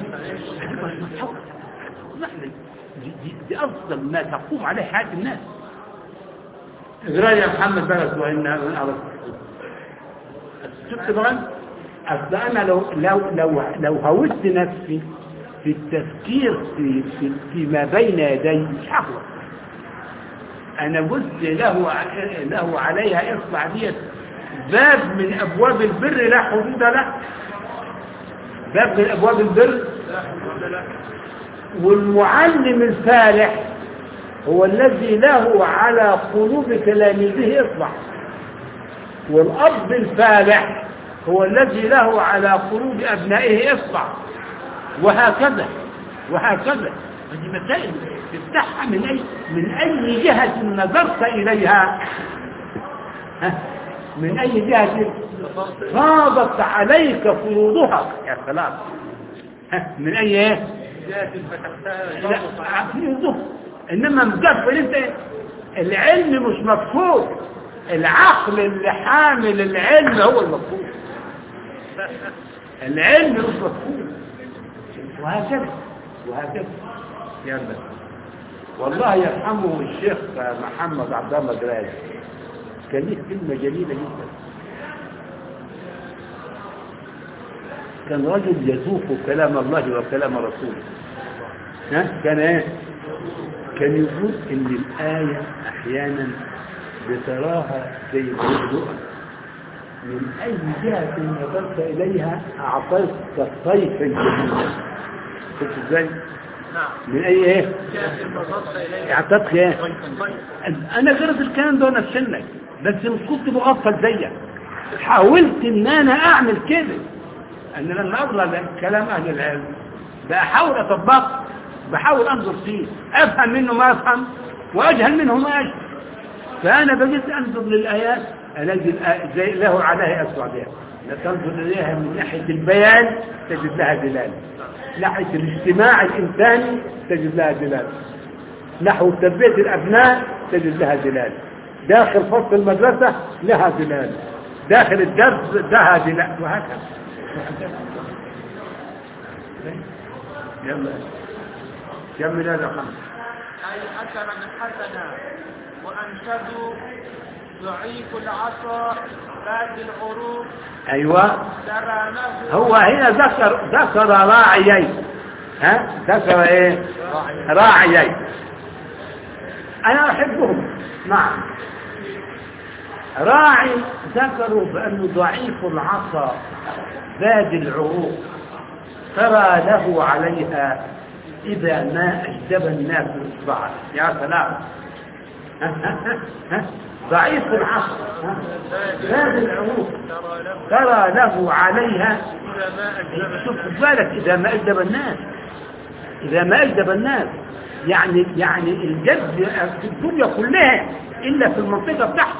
دي, دي, دي أفضل ما تقوم عليه حياة الناس. اقرأ يا محمد بلد وإن أردت شفت بقى؟ أصل أنا لو لو لو لو هودت نفسي في التفكير في في فيما بين يدي مش هخلص. أنا قلت له له عليها إصبع ديت باب من أبواب البر لا حدود له، باب من أبواب البر. والمعلم الفالح هو الذي له على قلوب تلاميذه إصبع، والأب الفالح هو الذي له على قلوب أبنائه إصبع، وهكذا وهكذا. هذه مسائل تفتحها من أي من أي جهة نظرت إليها، من أي جهة فاضت عليك فروضها يا سلام، من أي جهة فتحتها فروضها. إنما مقفل أنت العلم مش مفهوم، العقل اللي حامل العلم هو المفهوم، العلم مش مفهوم. وهكذا وهكذا. يلا والله يرحمه الشيخ محمد عبد الله جلال كان له كلمة جميلة جدا. كان رجل يذوق كلام الله وكلام رسوله. ها كان ايه؟ كان يقول ان الآية احيانا بتراها زي اللؤلؤة، من اي جهة نظرت اليها اعطيت كالطيف الجميل. شفت ازاي؟ من اي ايه؟ اعطيتك ايه؟ انا غيرت الكلام ده نفس سنك، بس مش كنت مغفل زيك. حاولت ان انا اعمل كده، ان لما اضرب كلام اهل العلم بحاول اطبقه، بحاول انظر فيه، افهم منه ما افهم واجهل منه ما اجهل. فانا بجيت انظر للايات الاقي زي له عليها اسوادها، لا تنظر اليها من ناحيه البيان تجد لها دلاله، ناحيه الاجتماع الانساني تجد لها دلاله، نحو تربيه الابناء تجد لها دلاله، داخل فصل المدرسه لها دلاله، داخل الدرس لها دلاله، وهكذا. يلا كمل هذا خمس. أي أثرا حسنا وأنشدوا ضعيف العصا باد العروق. أيوة هو هنا ذكر ذكر راعيين. ها ذكر ايه؟ راعيين أنا أحبهم. نعم راعي ذكروا بأنه ضعيف العصا باد العروق ترى له عليها إذا ما أجدب الناس إصبعا. يا سلام. ضعيف العصر باد العروق ترى له عليها. شوف بالك إذا ما أجدب الناس، إذا ما أجدب الناس يعني يعني الجد في الدنيا كلها إلا في المنطقة بتاعته،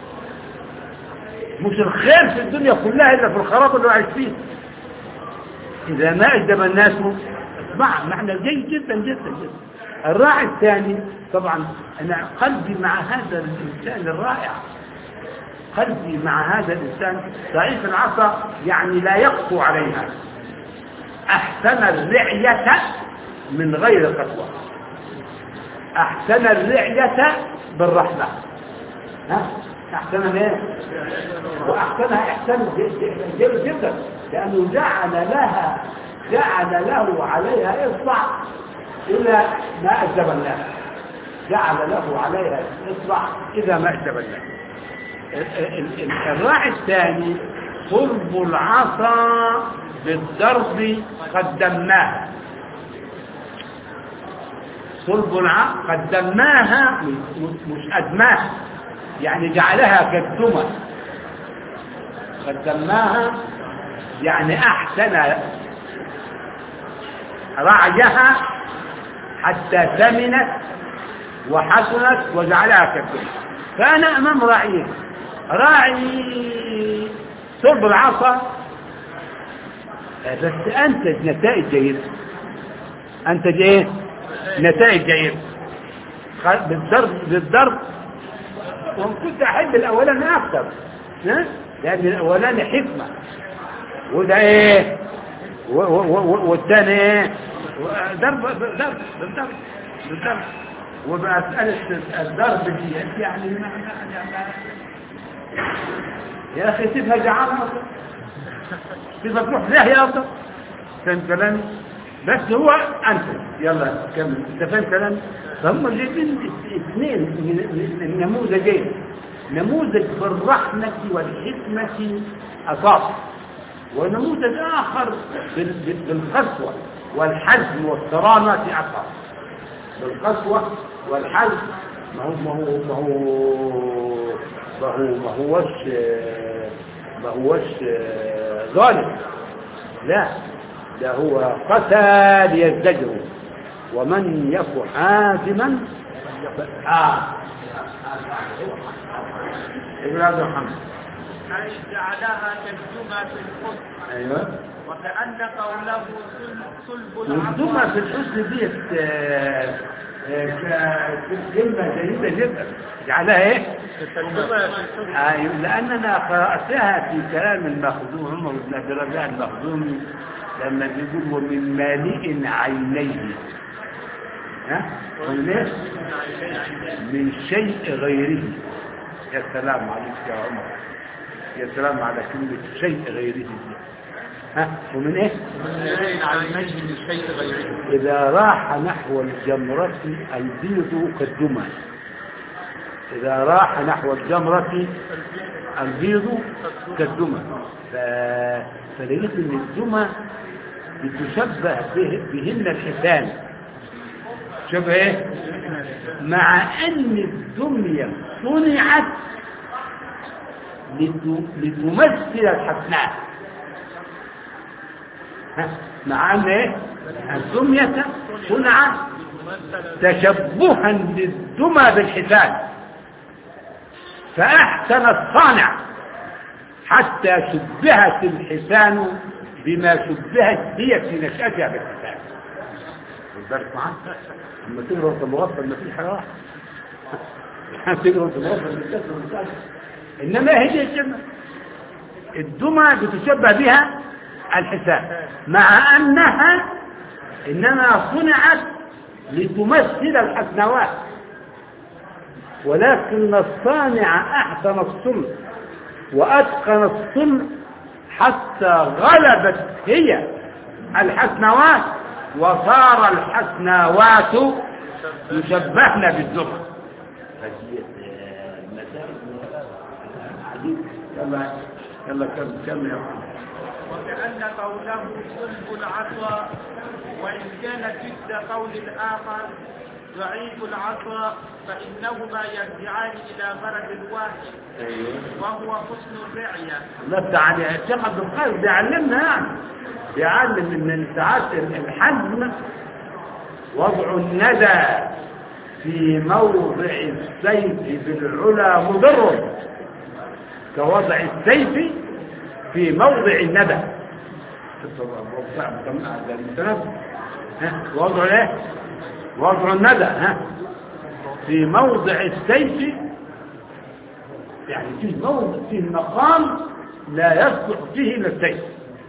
مش الخير في الدنيا كلها إلا في الخراب اللي عايش فيه. إذا ما أجدب الناس اسمع معنى جيد جدا جدا جدا. الراعي الثاني طبعا أنا قلبي مع هذا الإنسان الرائع، قلبي مع هذا الإنسان ضعيف العصا يعني لا يقسو عليها، أحسن الرعية من غير قسوة، أحسن الرعية بالرحمة. ها أحسن ايه؟ وأحسنها إحسان جيد جدا، لأنه جعل لها جعل له عليها إصبع إلى ما أجدب الناس، جعل له عليها إصبع إذا ما أجدب الناس. الراعي الثاني صلب العصا بالضرب قدمناها. صلب العصا قدمناها مش أدماها، يعني جعلها كالدمى. قدمناها يعني أحسن رعيها حتى ثمنت وحسنت وجعلها كالدمى. فأنا أمام راعي راعي صلب العصا بس أنتج نتائج جيدة، أنتج إيه؟ نتائج جيدة بالضرب بالضرب. وإن كنت أحب الأولاني أكثر، لأن الأولاني حكمة وده إيه والثاني إيه ضرب بالضرب بالضرب بالضرب. ومسألة الضرب دي يعني يا اخي سيبها جعانه اصلا، سيبها تروح داهيه اصلا. فهمت كلامي؟ بس هو انت يلا كمل. انت فاهم كلامي؟ فهم جايبين اثنين من النموذجين، نموذج بالرحمه والحكمه اساس، ونموذج اخر بالقسوه والحزم والصرامه اساس. بالقسوه والحزم ما هو ما هو ما هو ما هو ما هوش ما هوش ظالم، لا ده هو قتى ليزدجره، ومن يك حازما اه ابن عبد محمد أي جعلها كالجمى في الحسن. ايوه. وكأن قوله صلب والجمى في الحسن ديت كلمة جيدة جدا. جعلها ايه؟ ايوه، لاننا قرأتها في كلام المخزوم عمر بن عبد الرزاق المخزومي لما بيقول ومن مالئ عينيه، ها؟ من شيء غيره. يا سلام عليك يا عمر، يا سلام على كلمة شيء غيره دي. ها؟ ومن ايه؟ من مالئ عينيه من شيء غيره. إذا راح نحو الجمرة البيض كالدمى، إذا راح نحو الجمرة البيض كالدمى. فلقيت ان الدمى بتشبه به بهن الحسان، شبه ايه؟ مع ان الدمية صنعت لتمثل الحسناء، مع ان ايه؟ الدمية صنعت تشبها للدمى بالحسان، فاحسن الصانع حتى شبهت الحسان بما شبهت هي في نشأتها بالحسان. بالك معاك لما تقرا في المغفل ما فيش حاجه واحده، تقرا في المغفل انما هي الجمع الدمى بتشبه بها الحسان، مع انها انما صنعت لتمثل الحسنوات، ولكن الصانع احسن الصنع واتقن الصنع حتى غلبت هي الحسنوات، وصار الحسنوات يشبهن بالدمى. يلا يلا كم كم يا أخي. وكأن قوله صلب العصا، وإن كان ضد قول الآخر ضعيف العصا، فإنهما يرجعان إلى غرض واحد. أيوه. وهو حسن الرعية. لا تعالى الشيخ عبد القادر بيعلمنا، يعني بيعلم ان ساعات الحزم وضع الندى في موضع السيف بالعلا مضر، كوضع السيف في موضع الندى. وضع ايه؟ وضع الندى ها في موضع السيف، يعني في موضع في مقام لا يصلح فيه الا السيف.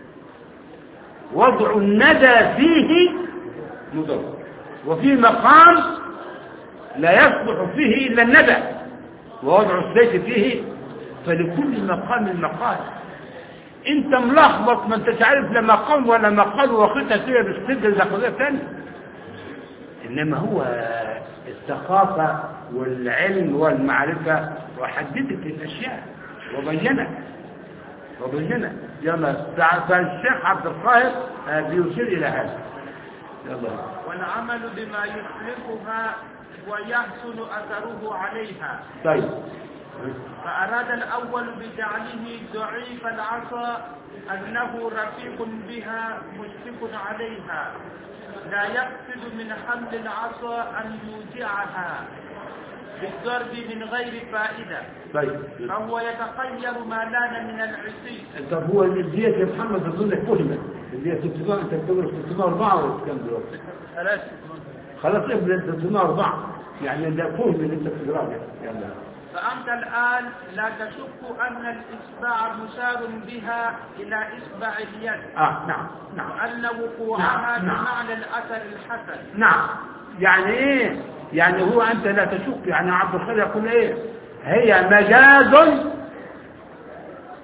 وضع الندى فيه مضر، وفي مقام لا يصلح فيه الا الندى، ووضع السيف فيه. فلكل مقام مقال. انت ملخبط، ما انتش عارف لا مقام ولا مقال، واخدها فيها بالسجل ده قضيه ثانيه. انما هو الثقافه والعلم والمعرفه وحددت الاشياء وبينت وبينت. يلا فالشيخ عبد القاهر بيشير الى هذا. يلا. والعمل بما يصلحها ويحسن اثره عليها. طيب. فأراد الأول بجعله ضعيف العصا أنه رفيق بها مشفق عليها، لا يقصد من حمل العصا أن يوجعها بالضرب من غير فائدة. طيب. فهو يتخير ما لان من العصي. طب هو الدية يا محمد أظن لك فهمت الدية ستمائة، أنت بتقول ستمائة وأربعة ولا كم دلوقتي؟ ثلاثة. خلاص ابن ستمائة وأربعة، يعني ده فهم اللي أنت بتقراه. يلا. فأنت الآن لا تشك أن الإصبع مشار بها إلى إصبع اليد. آه نعم نعم. وأن وقوعها نعم. بمعنى الأثر الحسن. نعم. يعني إيه؟ يعني هو أنت لا تشك، يعني عبد الخالق يقول إيه؟ هي مجاز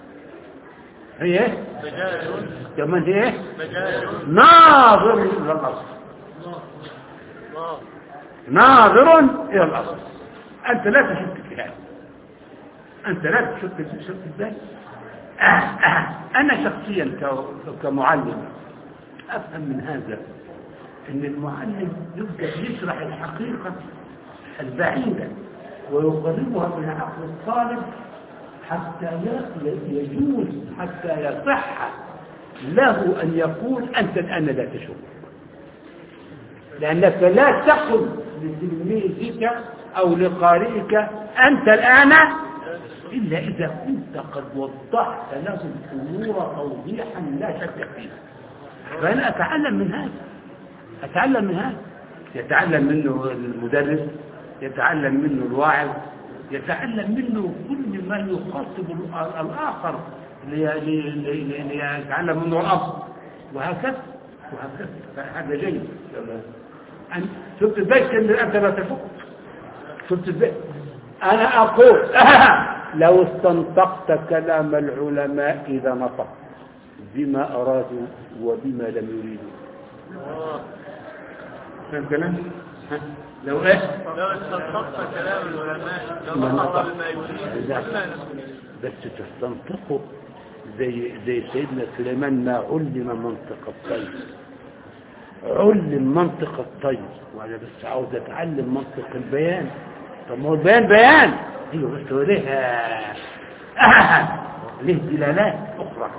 هي ايه؟ مجال كمان هي ايه؟ مجال ناظر الى الاصل، ناظر الى الاصل. انت لا تشك في هذا، انت لا تشك في شك ازاي؟ آه آه. انا شخصيا كمعلم افهم من هذا ان المعلم يبدا يشرح الحقيقه البعيده ويقربها من عقل الطالب حتى يجوز، حتى يصح له ان يقول انت الان لا تشك، لانك لا تقل لتلميذك او لقارئك انت الان الا اذا كنت قد وضحت له الامور توضيحا لا شك فيه. فانا اتعلم من هذا، اتعلم من هذا، يتعلم منه المدرس، يتعلم منه الواعظ، يتعلم منه كل ما يخاطب الاخر ليتعلم منه الاب، وهكذا وهكذا. هذا جيد. شفت ازاي انت لا تفك؟ شفت ازاي؟ انا اقول لو استنطقت كلام العلماء اذا نطق بما ارادوا وبما لم يريدوا. فهم كلام؟ لو ايه؟ لو استنطقت كلام العلماء لو نطق بما يريد. بس تستنطقه زي زي سيدنا سليمان ما علم منطق الطير، علم منطق الطير، وانا بس عاوز اتعلم منطق البيان. طب ما هو البيان بيان، ايوه بس هو ليه آه. ليه دلالات اخرى.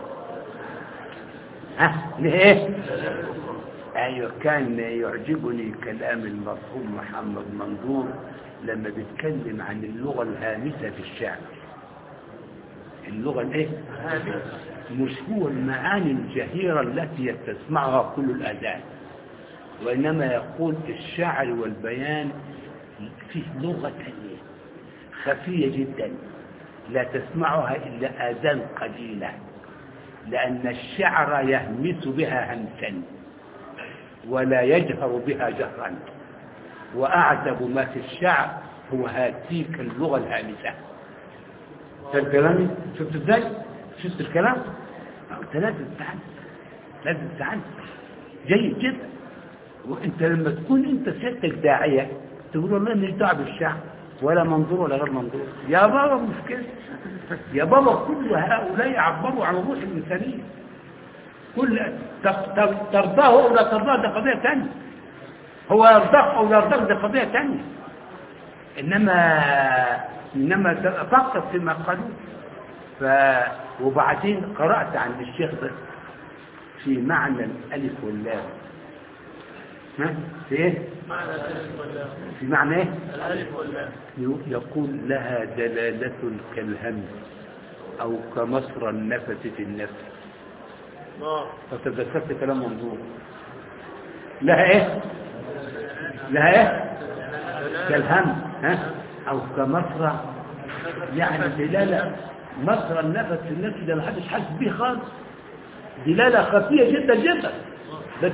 ها ليه ايه؟ ايوه كان يعجبني كلام المرحوم محمد منظور لما بيتكلم عن اللغه الهامسه في الشعر. اللغه الايه؟ مش هو المعاني الجهيره التي تسمعها كل الاذان، وانما يقول الشعر والبيان فيه لغه ثانيه خفيه جدا لا تسمعها الا اذان قليله، لان الشعر يهمس بها همسا ولا يجهر بها جهرا، واعذب ما في الشعر هو هاتيك اللغه الهامسه. شفت كلامي؟ شفت ازاي؟ شفت الكلام؟ انت لازم تتعلم، لازم تتعلم جيد جدا. وانت لما تكون انت سيادتك داعيه تقول والله مش دعوه بالشعر ولا منظور ولا غير منظور، يا بابا مش كده، يا بابا كل هؤلاء يعبروا عن الروح الانسانيه، كل ترضاه او لا ترضاه ده قضيه ثانيه، هو يرضاك او لا يرضاك ده قضيه ثانيه، انما انما فقط فيما قالوا. ف وبعدين قرات عند الشيخ ده في معنى الالف واللام. ها في ايه؟ معنى الالف واللام. في معنى ايه؟ الالف واللام. يقول لها دلاله كالهمس او كمصر النفس في النفس. اه فتذكرت كلام منظور. لها ايه؟ لها ايه؟ كالهمس ها او كمصر، يعني دلاله مصر النفس في النفس ده ما حدش حاسس بيه خالص، دلاله خفيه جدا جدا، بس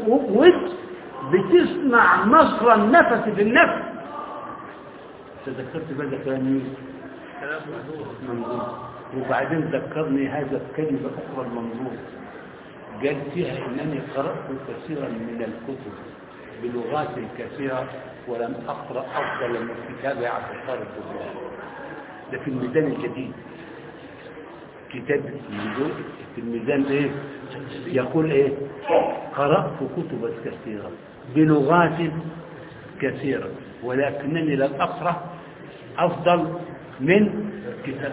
بتسمع مصر النفس في النفس. تذكرت بقى كلام مين؟ كلام منظور. وبعدين ذكرني هذا الكلمه اخرى المنظور، قال فيها انني قرات كثيرا من الكتب بلغات كثيره ولم اقرا افضل من كتاب عبد القادر الجزائري. ده في الميزان الجديد، كتاب في الميزان ايه؟ يقول ايه؟ قرات كتبا كثيره بلغات كثيره ولكنني لم اقرا افضل من كتاب.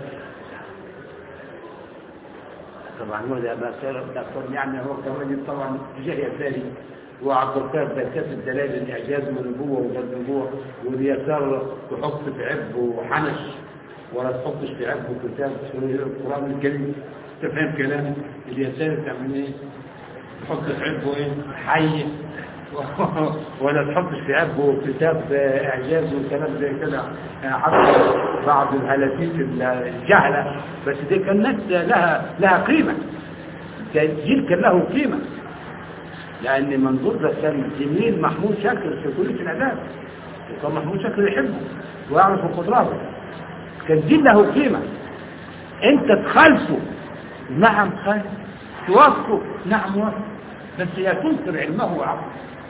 طبعا هو ده ما كان يعني هو كمان طبعا جاي ثاني وعبد القادر ده كاتب دلائل الاعجاز والنبوه والنبوه، واليسار تحط في عبه وحنش ولا تحطش في عبه كتاب القران الكريم. تفهم كلامي؟ اليسار تعمل ايه؟ تحط في عبه ايه؟ حي ولا تحطش في عبه كتاب اعجاز وكلام زي كده. حتى بعض الهلاتيك الجهله، بس دي كانت لها لها قيمه، جيل كان له قيمه، لان منظور ده كان زميل محمود شاكر في كليه الاداب، وكان محمود شاكر يحبه ويعرف قدراته، كان جيل له قيمه. انت تخالفه نعم خير، توافقه نعم وافق، بس لا تنكر علمه وعقله،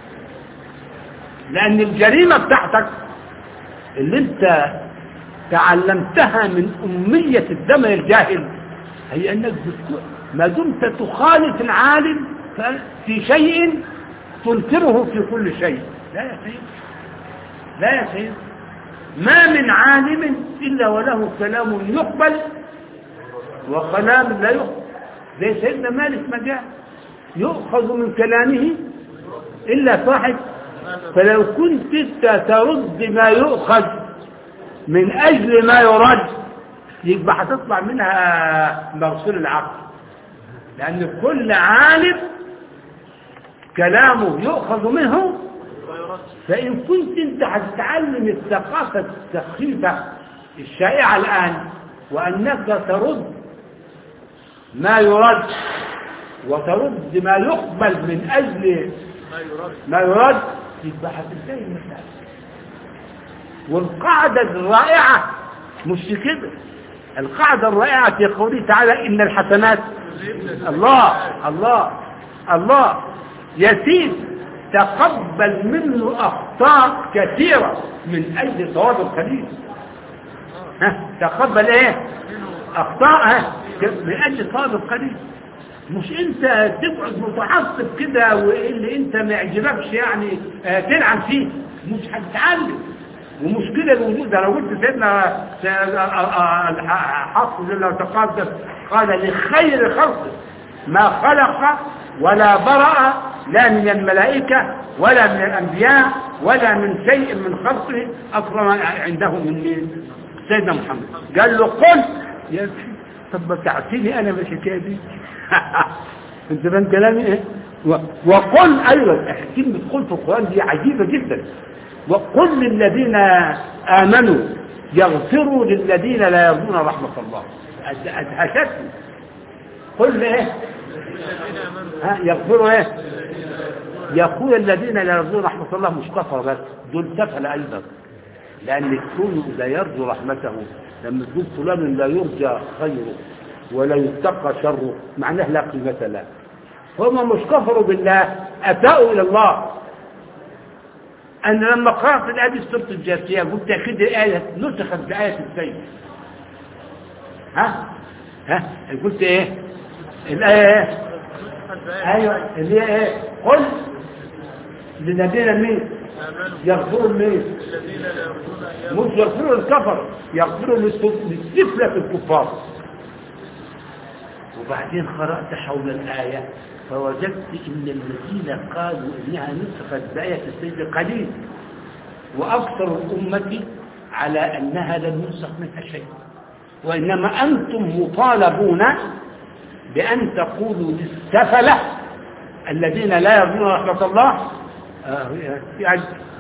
لأن الجريمة بتاعتك اللي انت تعلمتها من أمية الدم الجاهل هي أنك ما دمت تخالف العالم في شيء تنكره في كل شيء. لا يا سيد، لا يا سيد، ما من عالم إلا وله كلام يقبل وكلام لا يقبل، زي سيدنا مالك ما جاء يؤخذ من كلامه إلا صاحب. فلو كنت انت ترد ما يؤخذ من أجل ما يرد يبقى هتطلع منها مغسول العقل، لأن كل عالم كلامه يؤخذ منه. فإن كنت انت هتتعلم الثقافة السخيفة الشائعة الآن وأنك ترد ما يرد وترد ما يقبل من أجل ما يرد يبقى هتنتهي المسألة. والقاعدة الرائعة مش كده، القاعدة الرائعة في قوله تعالى إن الحسنات الله الله الله يسير تقبل منه أخطاء كثيرة من أجل صواب القليل. ها تقبل ايه أخطاء ها من أجل صواب القليل، مش انت تقعد متعصب كده واللي انت ما يعجبكش يعني اه تلعن فيه، مش هتتعلم. ومش كده الوجود ده. لو قلت سيدنا حفظ الله وتقدس قال لخير خلقه ما خلق ولا برأ لا من الملائكة ولا من الأنبياء ولا من شيء من خلقه أكرم عنده من سيدنا محمد. قال له قل يا طب تعطيني أنا بالحكاية دي انت فاهم كلامي ايه؟ وقل ايضا كلمة قل في القرآن دي عجيبة جدا. وقل للذين آمنوا يغفروا للذين لا يرجون رحمة الله. أدهشتني. قل ايه ها يغفروا ايه؟ يقول الذين لا يرجون رحمة الله مش كفر بس، دول سفل ايضا، لان الكون لا يرجو رحمته. لما تقول فلان لا يرجى خيره ولا يتقى شره معناه لا قيمة له. هم مش كفروا بالله، أتاؤوا إلى الله. أنا لما قرأت الآية في سورة الجاثية قلت أكيد الآية نسخت بآية السيف. ها ها قلت إيه الآية إيه؟ أيوة اللي هي إيه؟ قل للذين مين؟ يغفروا مين؟ مش يغفروا الكفر، يغفروا للسفلة الكفار. وبعدين قرأت حول الآية فوجدت إن الذين قالوا إنها نسخت بآية السيد قليل، وأكثر الأمة على أنها لم ينسخ منها شيء، وإنما أنتم مطالبون بأن تقولوا للسفلة الذين لا يرجون رحمة الله يعني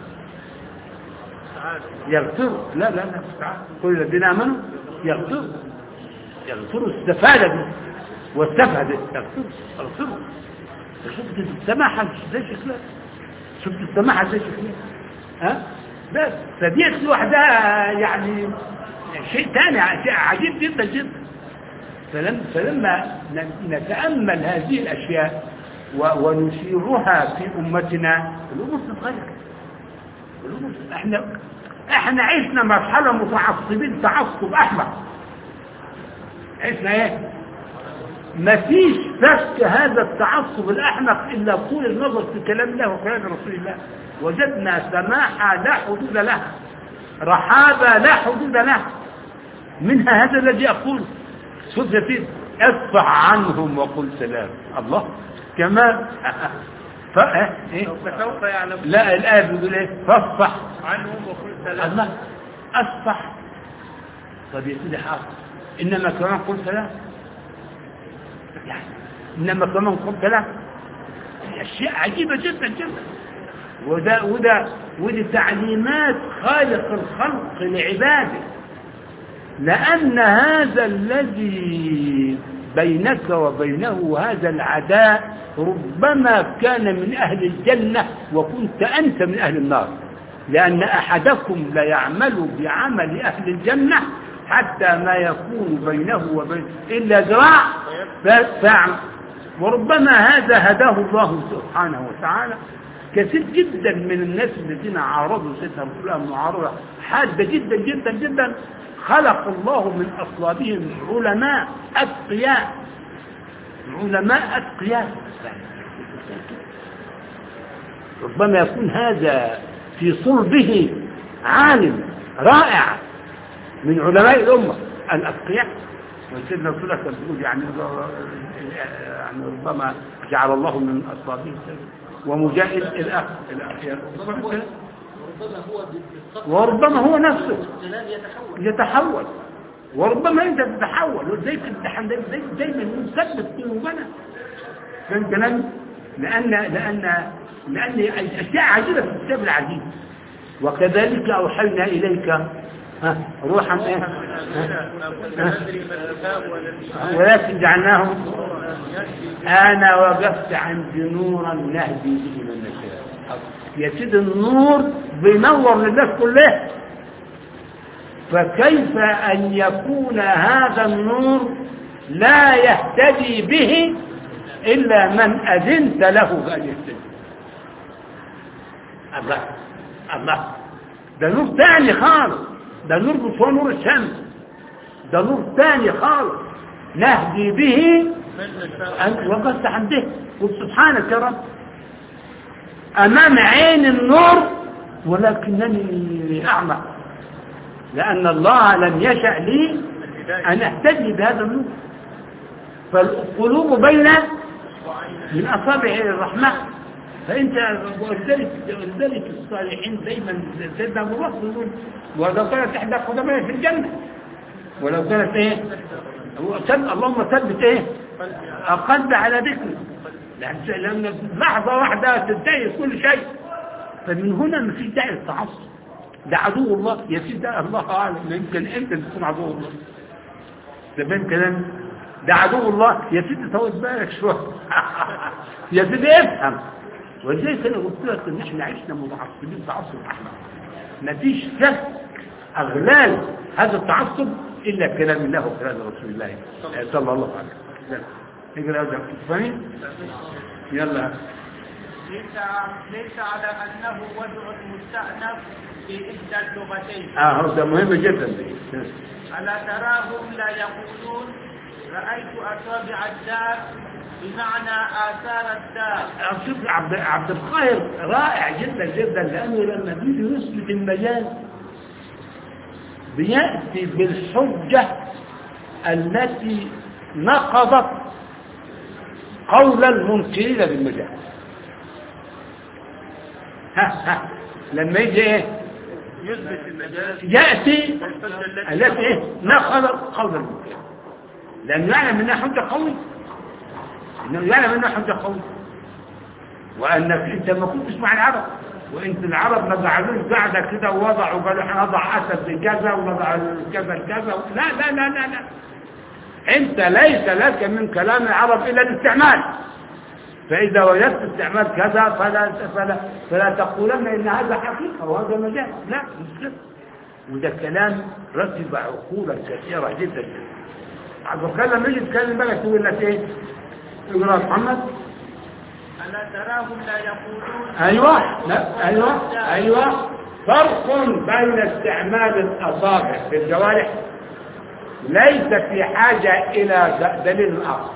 يغفروا. لا لا لا كل الذين آمنوا يغفروا يغفروا السفالة دي والسفه دي يغفروا يغفروا. شفت السماحة زي شكلها، شفت السماحة زي شكلها ها بس فديت لوحدها يعني شيء ثاني عجيب جدا جدا. فلما فلما نتأمل هذه الأشياء ونشيرها في أمتنا الأمور تتغير. الأمور احنا احنا عشنا مرحلة متعصبين تعصب أحمق. عشنا ايه؟ مفيش فك هذا التعصب الأحمق إلا طول النظر في كلام الله وكلام رسول الله. وجدنا سماحة لا حدود لها، رحابة لا حدود لها. منها هذا الذي أقول شوف يا سيدي اصفح عنهم وقل سلام. الله كمان ف... إيه؟ فسوف يعلم. لا الآية بيقول ايه؟ فاصفح عنهم وقل سلام. الله اصفح. طب يا سيدي حاضر، إنما كمان قل سلام يعني إنما كمان قل سلام أشياء عجيبة جدا جدا. وده وده ودي تعليمات خالق الخلق لعباده، لأن هذا الذي بينك وبينه هذا العداء ربما كان من أهل الجنة وكنت أنت من أهل النار، لأن أحدكم لا يعمل بعمل أهل الجنة حتى ما يكون بينه وبين إلا ذراع فاعم. وربما هذا هداه الله سبحانه وتعالى. كثير جدا من الناس الذين عارضوا سيدنا رسول الله معارضة حادة جدا جدا جدا خلق الله من أصلابهم علماء أتقياء، علماء أتقياء. ربما يكون هذا في صلبه عالم رائع من علماء الأمة الأتقياء. وسيدنا رسول الله يقول يعني يعني ربما جعل الله من أصلابه ومجاهد الأخ وربما هو نفسه يتحول، وربما انت تتحول. وزي في الامتحان دايما نثبت قلوبنا فهمت كلامي؟ لان لان لان اشياء عجيبه في الكتاب العزيز. وكذلك اوحينا اليك ها روحا ايه ولكن جعلناه انا وقفت عند نورا نهدي به من نشاء. يا سيدي النور بينور للناس كلها، فكيف أن يكون هذا النور لا يهتدي به إلا من أذنت له بأن يهتدي؟ الله الله، ده نور ثاني خالص، ده نور بصوى نور الشمس، ده نور ثاني خالص نهدي به. وقفت عنده سبحانك يا رب أمام عين النور ولكنني أعمى، لأن الله لم يشأ لي أن أهتدي بهذا النور. فالقلوب بين من أصابع الرحمن. فأنت ولذلك ولذلك الصالحين دايما سيدنا أبو بكر يقول ولو كانت إحدى قدمي في الجنة ولو كانت إيه اللهم ثبت إيه قلبي على ذكري، لأن لحظة واحدة تنتهي كل شيء. فمن هنا ما في داعي للتعصب، ده عدو الله يا سيدي، الله أعلم يمكن أنت تكون عدو الله. ده فين كلام؟ ده عدو الله يا سيدي، طول بالك شوية يا سيدي افهم. ولذلك أنا قلت لك إن إحنا عشنا متعصبين تعصب أحمد، ما فيش فك أغلال هذا التعصب إلا كلام الله وكلام رسول الله صلى الله عليه وسلم. نقرأ هذا الكتابين يلا. ليس ليس على أنه وضع مستأنف في إحدى اللغتين. آه هذا مهم جدا. ألا تراهم لا يقولون رأيت أصابع الدار بمعنى آثار الدار. شوف عبد عبد القاهر رائع جدا جدا، لأنه لما بيجي يثبت المجال بيأتي بالحجة التي نقضت قول المنكرين بالمجال. ها ها لما يجي ايه يثبت المجال يأتي التي ايه نقضت قول المنكرين، لأنه يعلم انها حجة قوية، انه يعلم انها حجة قوية، وانك انت ما كنتش مع العرب، وانت العرب ما قعدوش قاعده كده ووضعوا قالوا احنا نضع اسد لكذا ونضع كذا لكذا. لا لا لا لا لا، انت ليس لك من كلام العرب الا الاستعمال. فاذا وجدت استعمال كذا فلا فلا فلا تقولن ان هذا حقيقه وهذا مجال، لا مش كده. وده كلام رتب عقولا كثيره جدا جدا. عبد الكلام لما يجي يتكلم بقى تقول لك ايه؟ يقول يا محمد ألا تراهم لا يقولون ايوه لا ايوه ايوه فرق بين استعمال الاصابع في الجوارح ليس في حاجه الى دليل اخر،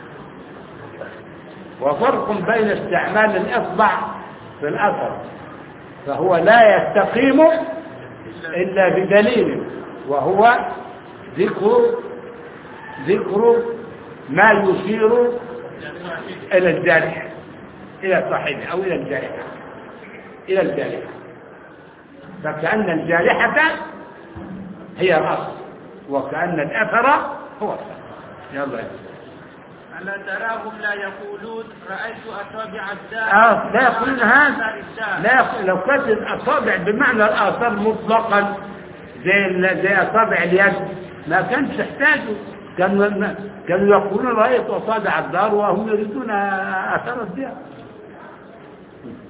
وفرق بين استعمال الاصبع في الاثر فهو لا يستقيم الا بدليل، وهو ذكر ذكر ما يشير الى الجارح، إلى صاحبه أو إلى الجارحة، إلى الجارحة. فكأن الجارحة هي الأصل وكأن الأثر هو الأصل. يلا ألا تراهم لا يقولون رأيت أصابع الدار آه لا يقولون هذا، لا يقول لو كانت الأصابع بمعنى الآثار مطلقا زي زي أصابع اليد ما كانش يحتاجوا، كانوا كانوا يقولون رأيت أصابع الدار وهم يريدون أثار الدار.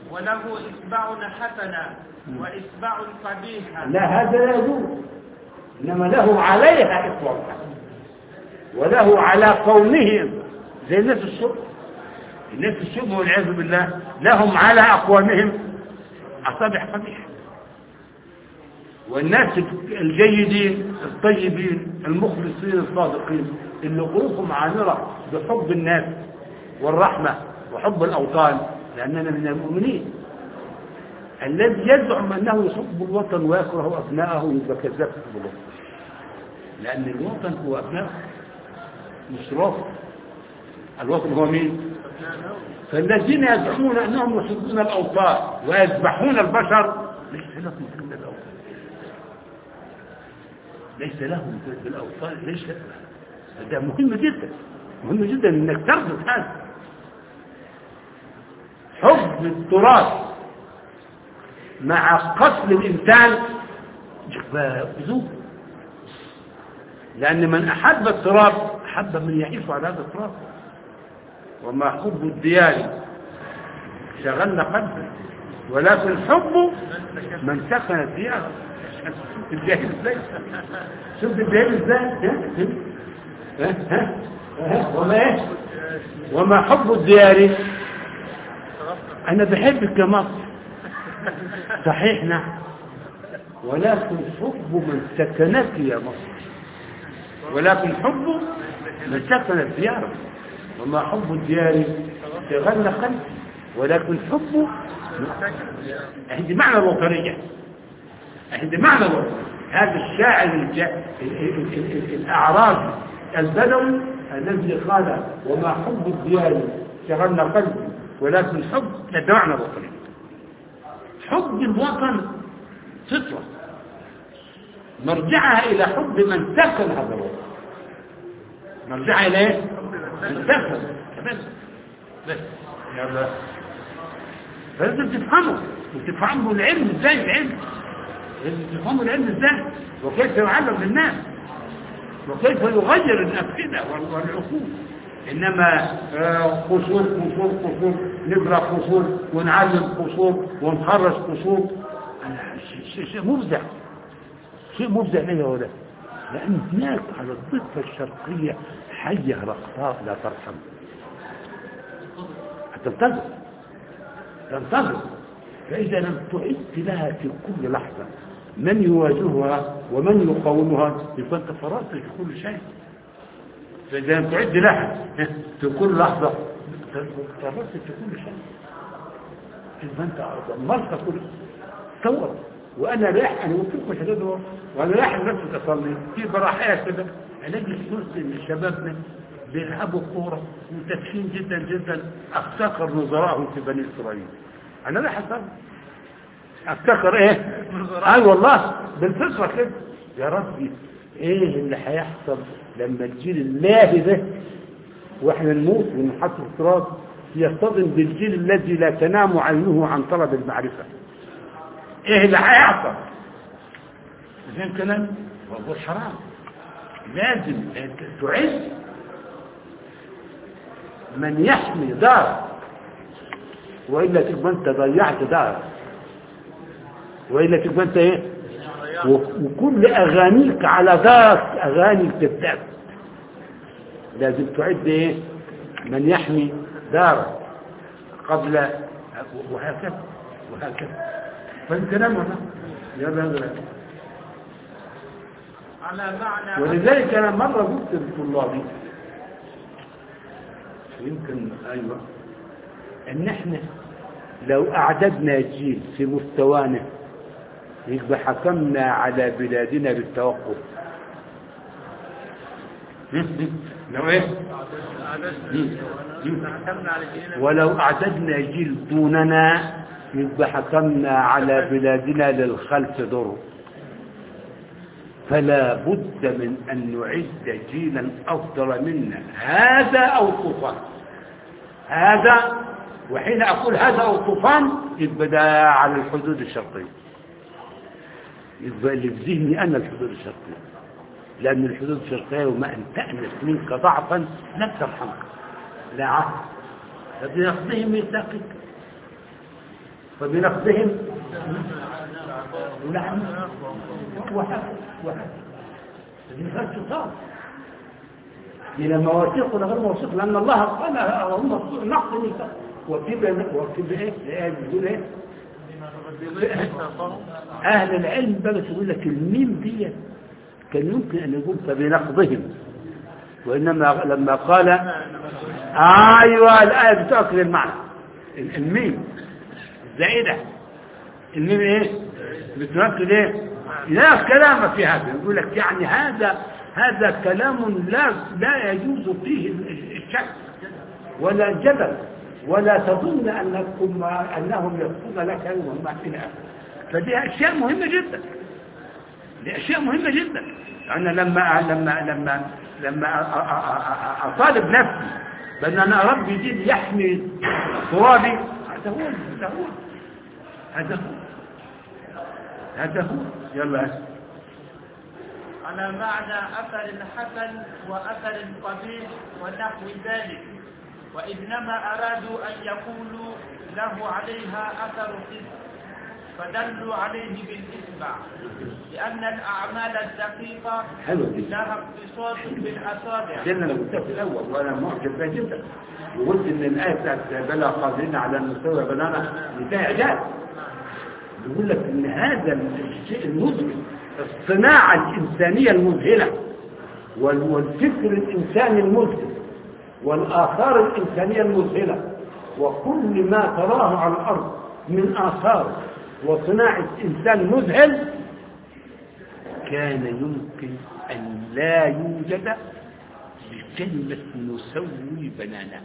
وله إتباع حسنة وإتباع قبيحة. لا هذا لا يجوز، إنما له عليها إطلاقا، وله على قومهم زي الناس الشرب. الناس الشرب والعياذ بالله لهم على أقوامهم أصابع قبيحة. والناس الجيدين الطيبين المخلصين الصادقين اللي قلوبهم عامرة بحب الناس والرحمة وحب الأوطان، لأننا من المؤمنين. الذي يزعم أنه يحب الوطن ويكره أبنائه يبقى كذاب في الوطن، لأن الوطن هو أبنائه مش الوطن. الوطن هو مين؟ فالذين يزعمون أنهم يحبون الأوطان ويذبحون البشر ليس لهم في الأوطان، ليس لهم في الأوطان، ليس. هذا مهم جدا، مهم جدا أنك تربط هذا. حب التراث مع قتل الإنسان بذوب، لأن من أحب التراث أحب من يعيش على هذا التراث. وما حب الديار شغلنا قلبه، ولكن حب من سكن الديار. شوف الجاهل ازاي، شوف الجاهل ازاي. ها ها وما ايه وما حب الديار. انا بحبك يا مصر صحيح نعم، ولكن حب من سكنك يا مصر، ولكن حب من سكن الديار. وما حب الديار شغلنا قلبي، ولكن حبه عند معنى الوطنية، عند معنى الوطن. هذا الشاعر الأعرابي البدوي الذي قال وما حب الديار شغلنا قلبي، ولكن حب عند معنى الوطنية. حب الوطن فطرة مرجعها إلى حب من سكن هذا الوطن، مرجعها إلى إيه؟ من سكن بس بس يلا. فلازم تفهموا وتفهموا العلم ازاي. العلم لازم تفهموا العلم ازاي وكيف يعلم للناس وكيف يغير الأفئدة والعقول. إنما قصور قصور قصور نبرى قصور ونعلم قصور ونخرج قصور، شيء مفزع، شيء مفزع ليه يا ولد. لأن هناك على الضفة الشرقية حية رقصاء لا ترحم، هتنتظر تنتظر. فإذا لم تعد لها في كل لحظة من يواجهها ومن يقاومها يبقى أنت فرطت في كل شيء. فإذا لم تعد لها في كل لحظة فرطت في كل شيء، يبقى أنت دمرت كل تصور. وأنا رايح أنا قلت لكم شباب وأنا رايح الناس تصلي في براحية كده ألاقي جزء من شبابنا بيلعبوا كورة وتدخين جدا جدا، أفتكر نظراءهم في بني إسرائيل. أنا رايح أصلي أفتكر إيه؟ أي والله بالفطرة كده. يا ربي إيه اللي هيحصل لما الجيل اللاهي ده وإحنا نموت ونحط في التراب يصطدم بالجيل الذي لا تنام عينه عن طلب المعرفة؟ إيه اللي هيحصل؟ زين كلام والله حرام. لازم تعز من يحمي دارك، وإلا تبقى أنت ضيعت دارك، وإلا تبقى أنت إيه؟ وكل أغانيك على دارك أغاني بتبتعد. لازم تعد إيه؟ من يحمي دارك قبل وهكذا وهكذا. فالكلام هنا يا بهذا. على معنى ولذلك أنا مرة قلت لطلابي يمكن أيوة إن إحنا لو أعددنا جيل في مستوانا يبقى حكمنا على بلادنا بالتوقف. لو إيه؟ ولو أعددنا جيل دوننا يبقى حكمنا على بلادنا للخلف ضر. فلا بد من أن نعد جيلا أفضل منا، هذا أو طوفان. هذا وحين أقول هذا أو طوفان يبقى ده على الحدود الشرقية، يبقى اللي في ذهني أنا الحدود الشرقية، لأن الحدود الشرقية وما أن تأنس منك ضعفا لم ترحمك لا عهد. فبنقضهم ميثاقك فبنقضهم ولعنة وهكذا وهكذا. دي فيها اتصال إلى مواثيق ولا غير مواثيق، لأن الله قال هم نقص النساء وكبر وكبر إيه؟ الآية بتقول إيه؟ أهل العلم بقى تقول لك الميم دي كان يمكن أن يقول فبنقضهم، وإنما لما قال أيوة الآية بتأكل المعنى الميم زائدة، الميم إيه؟ بتأكل إيه؟ لا كلام في هذا، يقول لك يعني هذا هذا كلام لا لا يجوز فيه الشك ولا الجدل، ولا تظن أنكم أنهم يكون لك وهم إلى آخره. فدي أشياء مهمة جدا، دي أشياء مهمة جدا. أنا لما لما لما لما أطالب نفسي بأن أنا ربي دين يحمي ترابي، هذا هو هذا هو هذا هو هذا هو يلا على معنى أثر حسن وأثر قبيح ونحو ذلك، وإنما أرادوا أن يقولوا له عليها أثر صدق فدلوا عليه بالإتباع، لأن الأعمال الدقيقة لها اقتصاد بالأصابع. جنة لو قلت في الأول وأنا معجب بها جدا، وقلت إن الآية بتاعت بلا قادرين على أن نسوي بنانا نتاع إعجاز. يقول لك إن هذا الشيء المذهل، الصناعة الإنسانية المذهلة والفكر الإنساني المذهل والآثار الإنسانية المذهلة وكل ما تراه على الأرض من آثار وصناعة إنسان مذهل كان يمكن أن لا يوجد بكلمة نسوي بنانا،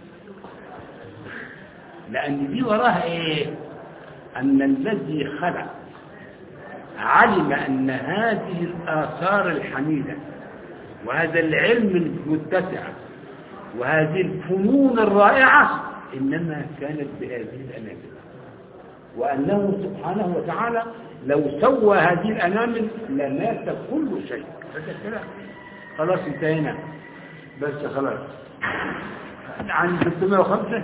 لأن دي وراها إيه؟ أن الذي خلق علم أن هذه الآثار الحميدة وهذا العلم المتسع وهذه الفنون الرائعة إنما كانت بهذه الأنامل، وأنه سبحانه وتعالى لو سوى هذه الأنامل لمات كل شيء. خلاص انتهينا، بس خلاص عن ستمائة وخمسة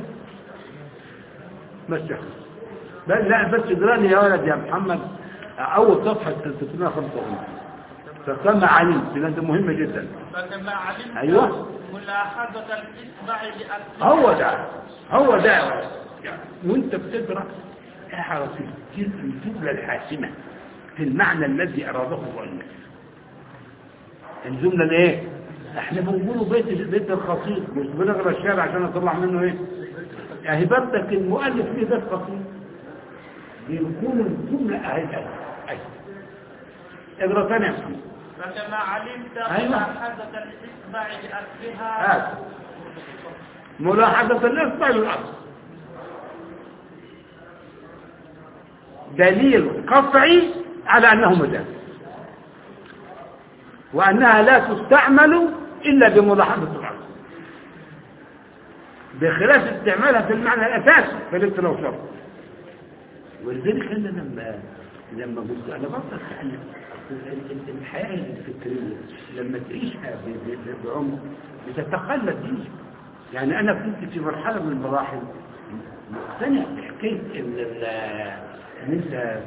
بس بس لا بس اقرأني يا ولد يا محمد أول صفحة ستمائة وخمسة وخمسين. فكما علمت لأنه مهمة جدا. فكما علمت أيوة ملاحظة الإتباع لأصل هو ده هو ده يعني وانت بتقرأ اعرف الجملة الحاسمة في المعنى الذي أراده المؤلف. الجملة الايه؟ احنا بنقوله بيت بيت الخطيب، مش بنقرا الشارع عشان نطلع منه ايه؟ يعني بدك المؤلف ليه بيت خطيب بيكون الجملة اهي اهي اقرا ثاني يا محمد. فكما علمت أيوة. ملاحظة الإتباع لأصلها هذا ملاحظة الإتباع للأصل دليل قطعي على أنه مجاز، وأنها لا تستعمل إلا بملاحظة الأصل بخلاف استعمالها في المعنى الأساسي في الاستثناء والشرط. ولذلك أنا لما لما قلت أنا بطلت أن الحياة الفكرية لما تعيشها بعمق بتتقلد دي. يعني أنا كنت في مرحلة من المراحل مقتنع بحكاية إن ان انت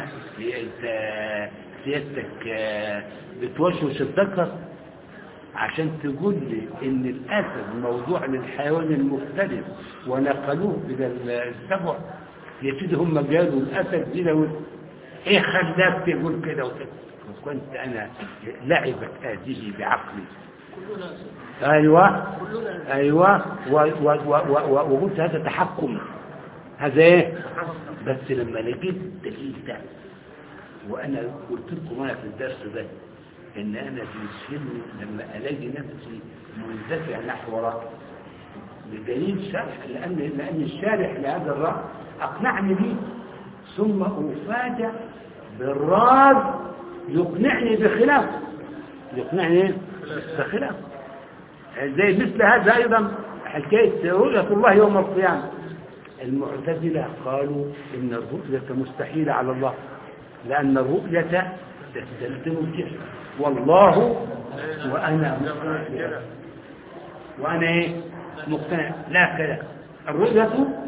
سيادتك بتوشوش الذكر عشان تقول لي ان الاسد موضوع للحيوان المختلف ونقلوه الى السبع. يا سيدي هم قالوا الاسد دي لو ايه خلاك تقول كده وكده؟ وكنت انا لعبت هذه بعقلي. ايوه ايوه وقلت هذا تحكم، هذا ايه؟ بس لما لقيت الدليل ده وانا قلت لكم انا في الدرس ده ان انا بيسهلني لما الاقي نفسي مندفع نحو راي بدليل شرح، لان لان الشارح لهذا الراي اقنعني به، ثم افاجئ بالراي يقنعني بخلاف يقنعني بخلاف زي مثل هذا ايضا حكايه رؤيه الله يوم القيامه. المعتزلة قالوا إن الرؤية مستحيلة على الله لأن الرؤية تستلزم الجسم والله وأنا مقتنع وأنا إيه؟ مقتنع لا كذا الرؤية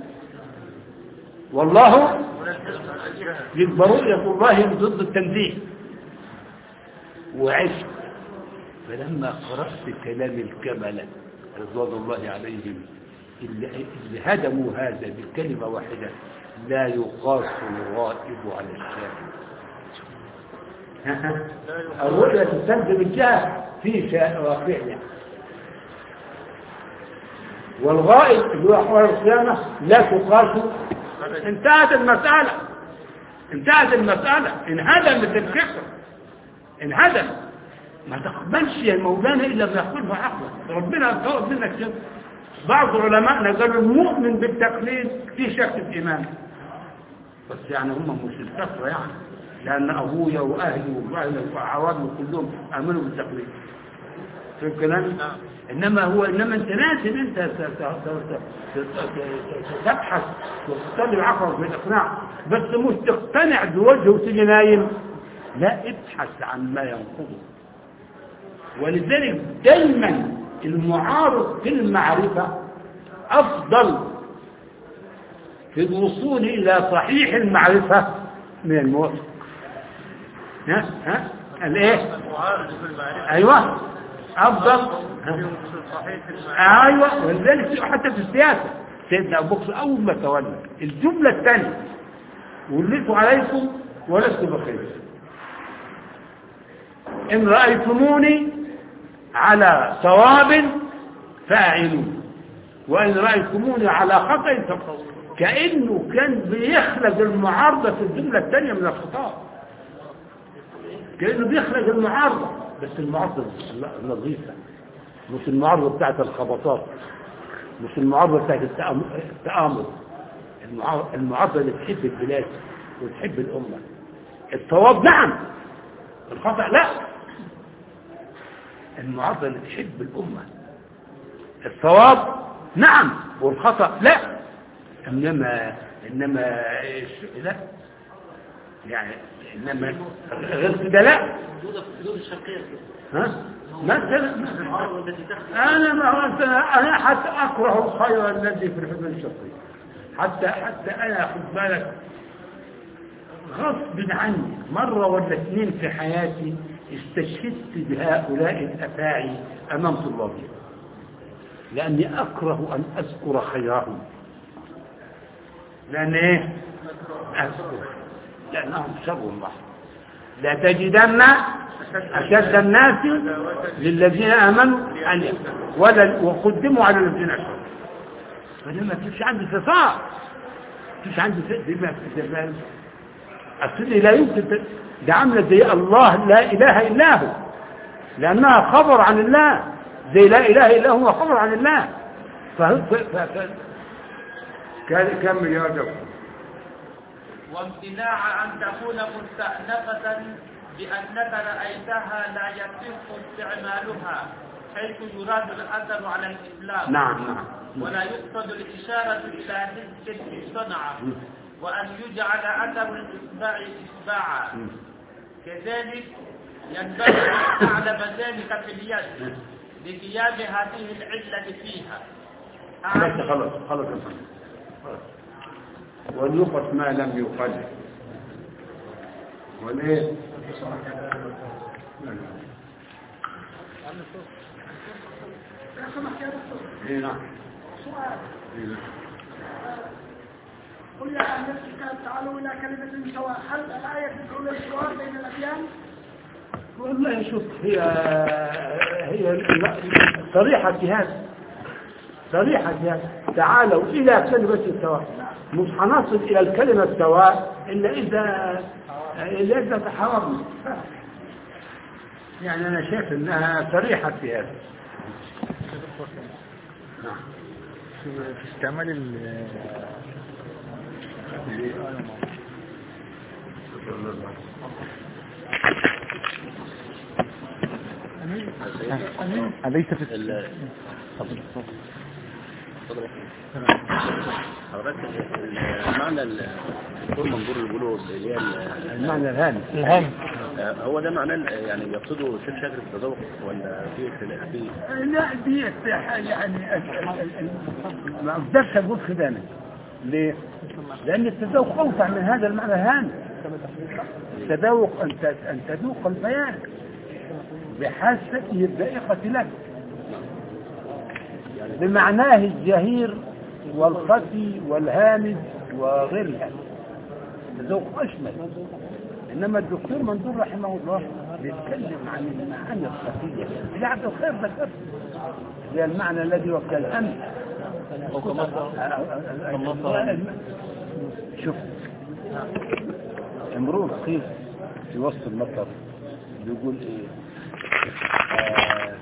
والله يبقى رؤية الله ضد التنزيه وعشق فلما قرأت كلام الكملة رضوان الله عليهم اللي, اللي هدموا هذا بكلمة واحدة: لا يقاس الغائب على الشاهد. الرؤية تستلزم الجهة في واقعها، والغائب اللي هو أحوال القيامة لا تقاس. انتهت المسألة، انتهت المسألة، انهدمت الفكرة، انهدم. ما تقبلش يا مولانا إلا بيقولها عقلا. ربنا طلب منك كده. بعض علمائنا قالوا المؤمن بالتقليد في شك في إيمانه، بس يعني هم مش الكثرة يعني، لأن أبويا وأهلي وأهلي وعوامي كلهم آمنوا بالتقليد في الكلام. إنما هو إنما أنت لازم أنت تبحث وتطلب عقلك بالإقناع، بس مش تقتنع بوجهه وتجي نايم، لا، ابحث عن ما ينقضه. ولذلك دايما المعارض في المعرفة أفضل في الوصول إلى صحيح المعرفة من الموافق. ها ها الايه؟ المعارض في المعرفة ايوه افضل. صحيح المعرفة. ايوه، ولذلك حتى في السياسة سيدنا ابو بكر اول ما تولى الجملة الثانية: وليت عليكم ولست بخير، ان رأيتموني على صواب فاعلون، وان رأيتموني على خطأ فقولوا. كأنه كان بيخلق المعارضة في الجملة الثانية من الخطاب، كأنه بيخلق المعارضة، بس المعارضة نظيفة، مش المعارضة بتاعت الخبطات، مش المعارضة بتاعت التآمر، المعارضة اللي تحب البلاد وتحب الأمة. الصواب نعم، الخطأ لا. المعارضة اللي تحب الأمة، الصواب نعم والخطأ لا. إنما إنما لا يعني، إنما غير كده لا. ها؟ مثلا أنا ما أنا حتى أكره الخير الذي في الحزن الشرقي، حتى حتى أنا خد بالك غصب عني مرة ولا اثنين في حياتي استشهدت بهؤلاء الأفاعي أمام طلابي، لأني أكره أن أذكر خيرهم. لأن إيه؟ أذكر لأنهم شر الله. لا تجدن أشد الناس للذين آمنوا أن ولا وقدموا على الذين أشركوا. فلما فيش عندي فصاح، فيش عندي بما في أصلي لا يمكن. ده عاملة زي الله لا إله إلا هو، لأنها خبر عن الله، زي لا إله إلا هو خبر عن الله. كان كم يا دكتور؟ وامتناع أن تكون مستأنفة بأنك رأيتها لا يصح استعمالها، حيث يراد الأثر على الإسلام. نعم نعم. ولا يقصد الإشارة إلى حس الصنعة، وأن يجعل أثر الإتباع إتباعا. كذلك ينبغي أن تعلم ذلك في اليد لقيام هذه العلة فيها. بس خلص خلص وليقص ما لم يقل. وليه؟ ايه نعم. قل يا أهل الكتاب تعالوا إلى كلمة سواء. هل الآية تدعو للحوار بين الأديان؟ والله شوف، هي هي صريحة في هذا، صريحة في هذا. تعالوا إلى كلمة سواء، مش هنصل إلى الكلمة سواء إلا إذا إلا إذا تحاورنا. يعني أنا شايف إنها صريحة في هذا. نعم. في استعمال ال أليس في ال حضرتك المعنى الدكتور منظور اللي بيقولوا اللي هي المعنى الهام الهام هو ده معناه يعني يقصدوا شيخ شاكر التذوق ولا في اختلاف فيه؟ لا دي يعني ما اقدرش اقول كده انا. ليه؟ لان التذوق اوسع من هذا المعنى الهام. التذوق ان ان تذوق البيان، بحاسته الدقيقة له بمعناه الجهير والخفي والهامز وغيرها، ذوق أشمل. إنما الدكتور منظور رحمه الله بيتكلم عن المعاني الخفية اللي عبد الخير ذكر هي المعنى الذي وكل الأمس. شوف امرؤ القيس في وسط المطر بيقول ايه؟ آه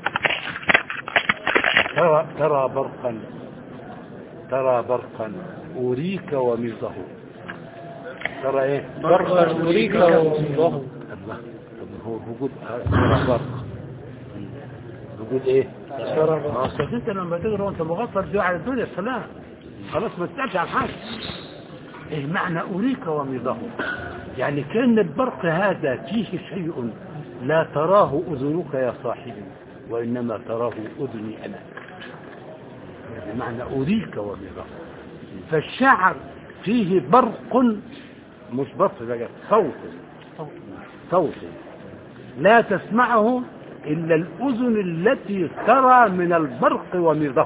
ترى ترى برقا ترى برقا أريك وميضه. ترى ايه؟ برقا أريك وميضه. الله. هو بيقول ترى برق، بيقول ايه؟ ترى برق. اصل انت لما تقرا وانت مغفر جوا على الدنيا السلام خلاص ما تسالش عن حاجه. ايه معنى أريك وميضه؟ يعني كأن البرق هذا فيه شيء لا تراه أذنك يا صاحبي وإنما تراه أذني أنا. بمعنى أريك وميضه. فالشعر فيه برق، مش برق بقى، صوت صوت لا تسمعه إلا الأذن التي ترى من البرق وميضه.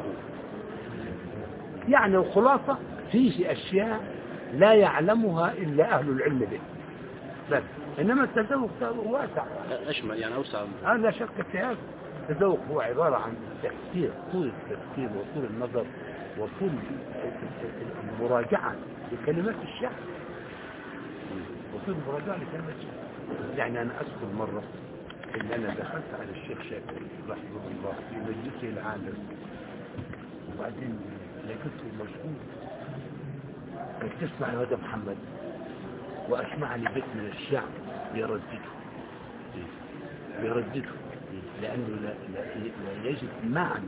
يعني الخلاصة فيه أشياء لا يعلمها إلا أهل العلم به بس. إنما التذوق واسع أشمل يعني أوسع. هذا لا شك في هذا. التذوق هو عبارة عن تفكير، طول التفكير وطول النظر وطول المراجعة لكلمات الشعر وطول المراجعة لكلمات الشعر. يعني أنا أذكر مرة إن أنا دخلت على الشيخ شاكر رحمه الله في مجلسه العالم، وبعدين لقيته مشغول. قلت تسمع يا هذا محمد وأسمعني بيت من الشعر يردده يردده لأنه لا, لا, لا يجد معنى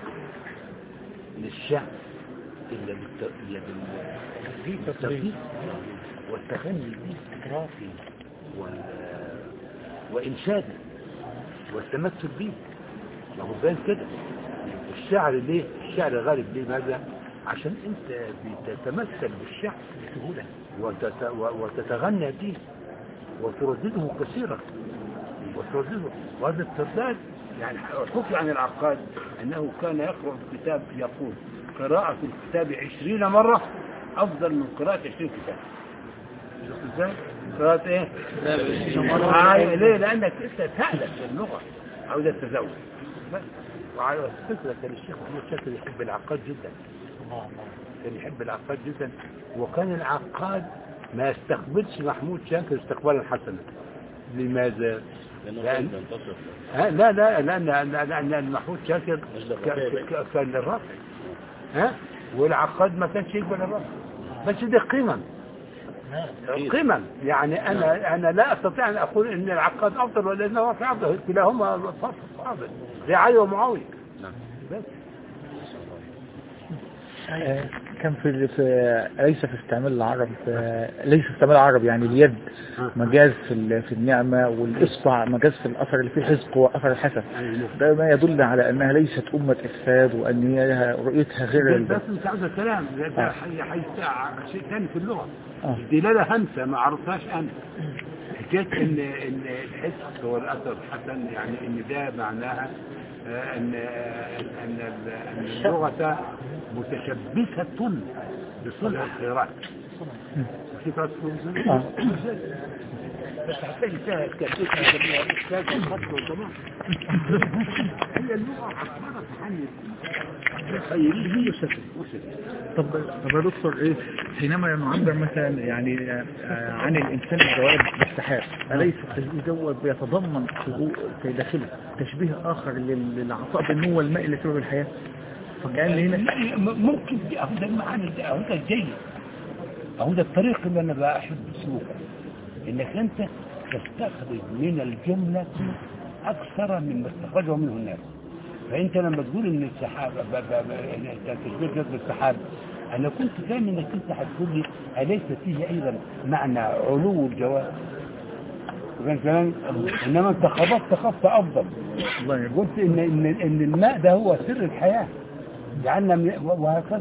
للشعر إلا بالترتيب والتغني باستقرافي وإنشاده والتمثل به. ما هو بين كده الشعر ليه؟ الشعر غالب ليه؟ ماذا؟ عشان انت بتتمثل بالشعر بسهولة وتتغنى به وتردده كثيرا وتردده. وهذا الترداد يعني حكي عن العقاد أنه كان يقرأ الكتاب يقول قراءة الكتاب عشرين مرة أفضل من قراءة عشرين كتاب. ازاي؟ قراءة ايه؟ آه ليه؟ لأنك انت تألف اللغة عاوز التزوج بس. وعلى فكرة كان الشيخ محمود شاكر يحب العقاد جدا، كان يحب العقاد جدا. وكان العقاد ما يستقبلش محمود شاكر استقبالا حسنا. لماذا؟ لأن ها لا لا لأن لأن محمود شاكر كان للرفع ها، والعقاد ما كانش يقبل الرفع. بس دي قيمة قيمة يعني أنا أنا لا أستطيع أن أقول إن العقاد أفضل ولا إنه الرفع أفضل، كلاهما أفضل زي علي ومعاوية. بس كان في, في ليس في استعمال العرب ليس في استعمال العرب يعني اليد مجاز في في النعمة، والإصبع مجاز في الأثر اللي فيه حزق وأثر الحسن. ده ما يدل على أنها ليست أمة إفساد وأن هي رؤيتها غير بس مش عاوز الكلام ده حي شيء ثاني في اللغة. الدلالة همسة ما عرفتهاش أنا. حكيت إن إن الحزق والأثر الحسن يعني إن ده معناها أن أن أن اللغة متشبثة بصنع الخيرات. الخيرات بس تحتاج فيها كثير من الإشكال والخط والضمان. هي اللغة عبارة عن خيرية وشكل. طب طب يا دكتور ايه حينما نعبر مثلا يعني عن الانسان الجواب بالسحاب، اليس التشبيه دوت بيتضمن في داخله تشبيه اخر للعطاء بالنوى والماء اللي سبب الحياه؟ فكان هنا ممكن دي اهو ده المعنى ده اهو ده الجيد، اهو ده الطريق اللي انا بحب سلوكه، انك انت تستخرج من الجمله اكثر مما استخرجه منه الناس. فانت لما تقول ان السحاب تشبيه جذب السحاب، انا كنت فاهم انك انت هتقول لي اليس فيه ايضا معنى علو الجواب؟ كمان انما انت خبطت خبط افضل. قلت ان ان ان الماء ده هو سر الحياه، جعلنا وهكذا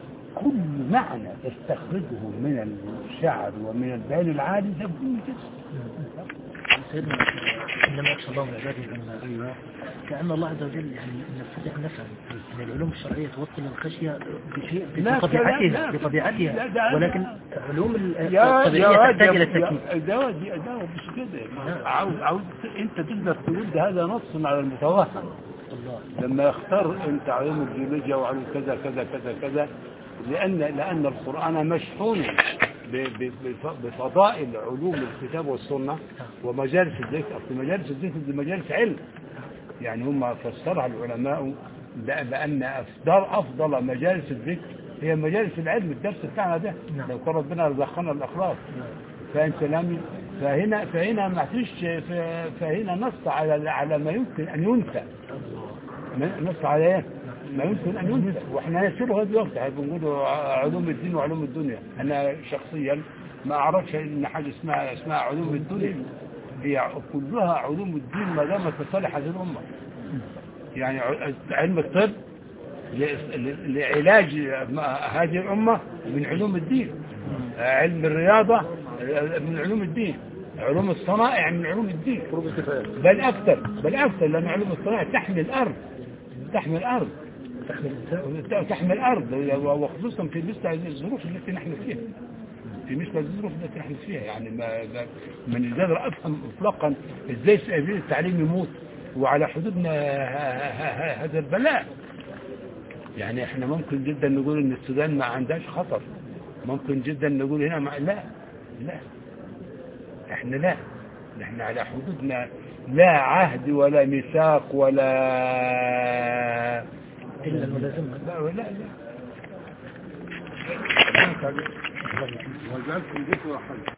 كل معنى تستخرجه من الشعر ومن البيان العالي ده بدون جسم. سيدنا إنما يخشى الله من عباده العلماء. كأن الله عز وجل يعني نستطيع أن نفهم أن العلوم الشرعية توصل الخشية بشيء بطبيعتها بطبيعتها ولكن علوم الطبيعية تحتاج إلى التكييف. ده دي ده مش كده. عاوز عاوز أنت تقدر تقول ده هذا نص على المتوهم. لما يختار أنت علوم الجيولوجيا وعلوم كذا كذا كذا كذا لأن لأن القرآن مشحون بفضائل علوم الكتاب والسنة ومجالس الذكر. في مجالس الذكر دي مجالس علم، يعني هم فسرها العلماء بأن أفضل أفضل مجالس الذكر هي مجالس العلم. الدرس بتاعنا ده لو كان ربنا رزقنا الأخلاق فأنت لم فهنا فهنا ما فيش فهنا نص على على ما يمكن أن ينسى، نص على ايه ما يمكن ان ينسى. واحنا نسيبه هذا الوقت بنقول علوم الدين وعلوم الدنيا. انا شخصيا ما اعرفش ان حاجه اسمها اسمها علوم الدنيا، هي كلها علوم الدين ما دامت تصالح هذه الامه. يعني علم الطب لعلاج هذه الامه من علوم الدين، علم الرياضه من علوم الدين، علوم الصنائع من علوم الدين، بل اكثر بل اكثر لان علوم الصنائع تحمي الارض تحمي الارض تحمي الارض وخصوصا في مثل الظروف التي نحن فيها في مثل الظروف التي نحن فيها. يعني ما من قادر افهم اطلاقا ازاي التعليم يموت وعلى حدودنا هذا البلاء. يعني احنا ممكن جدا نقول ان السودان ما عندهاش خطر، ممكن جدا نقول هنا ما لا لا احنا لا احنا على حدودنا لا عهد ولا ميثاق ولا إلا الملازمة. لا ولا لا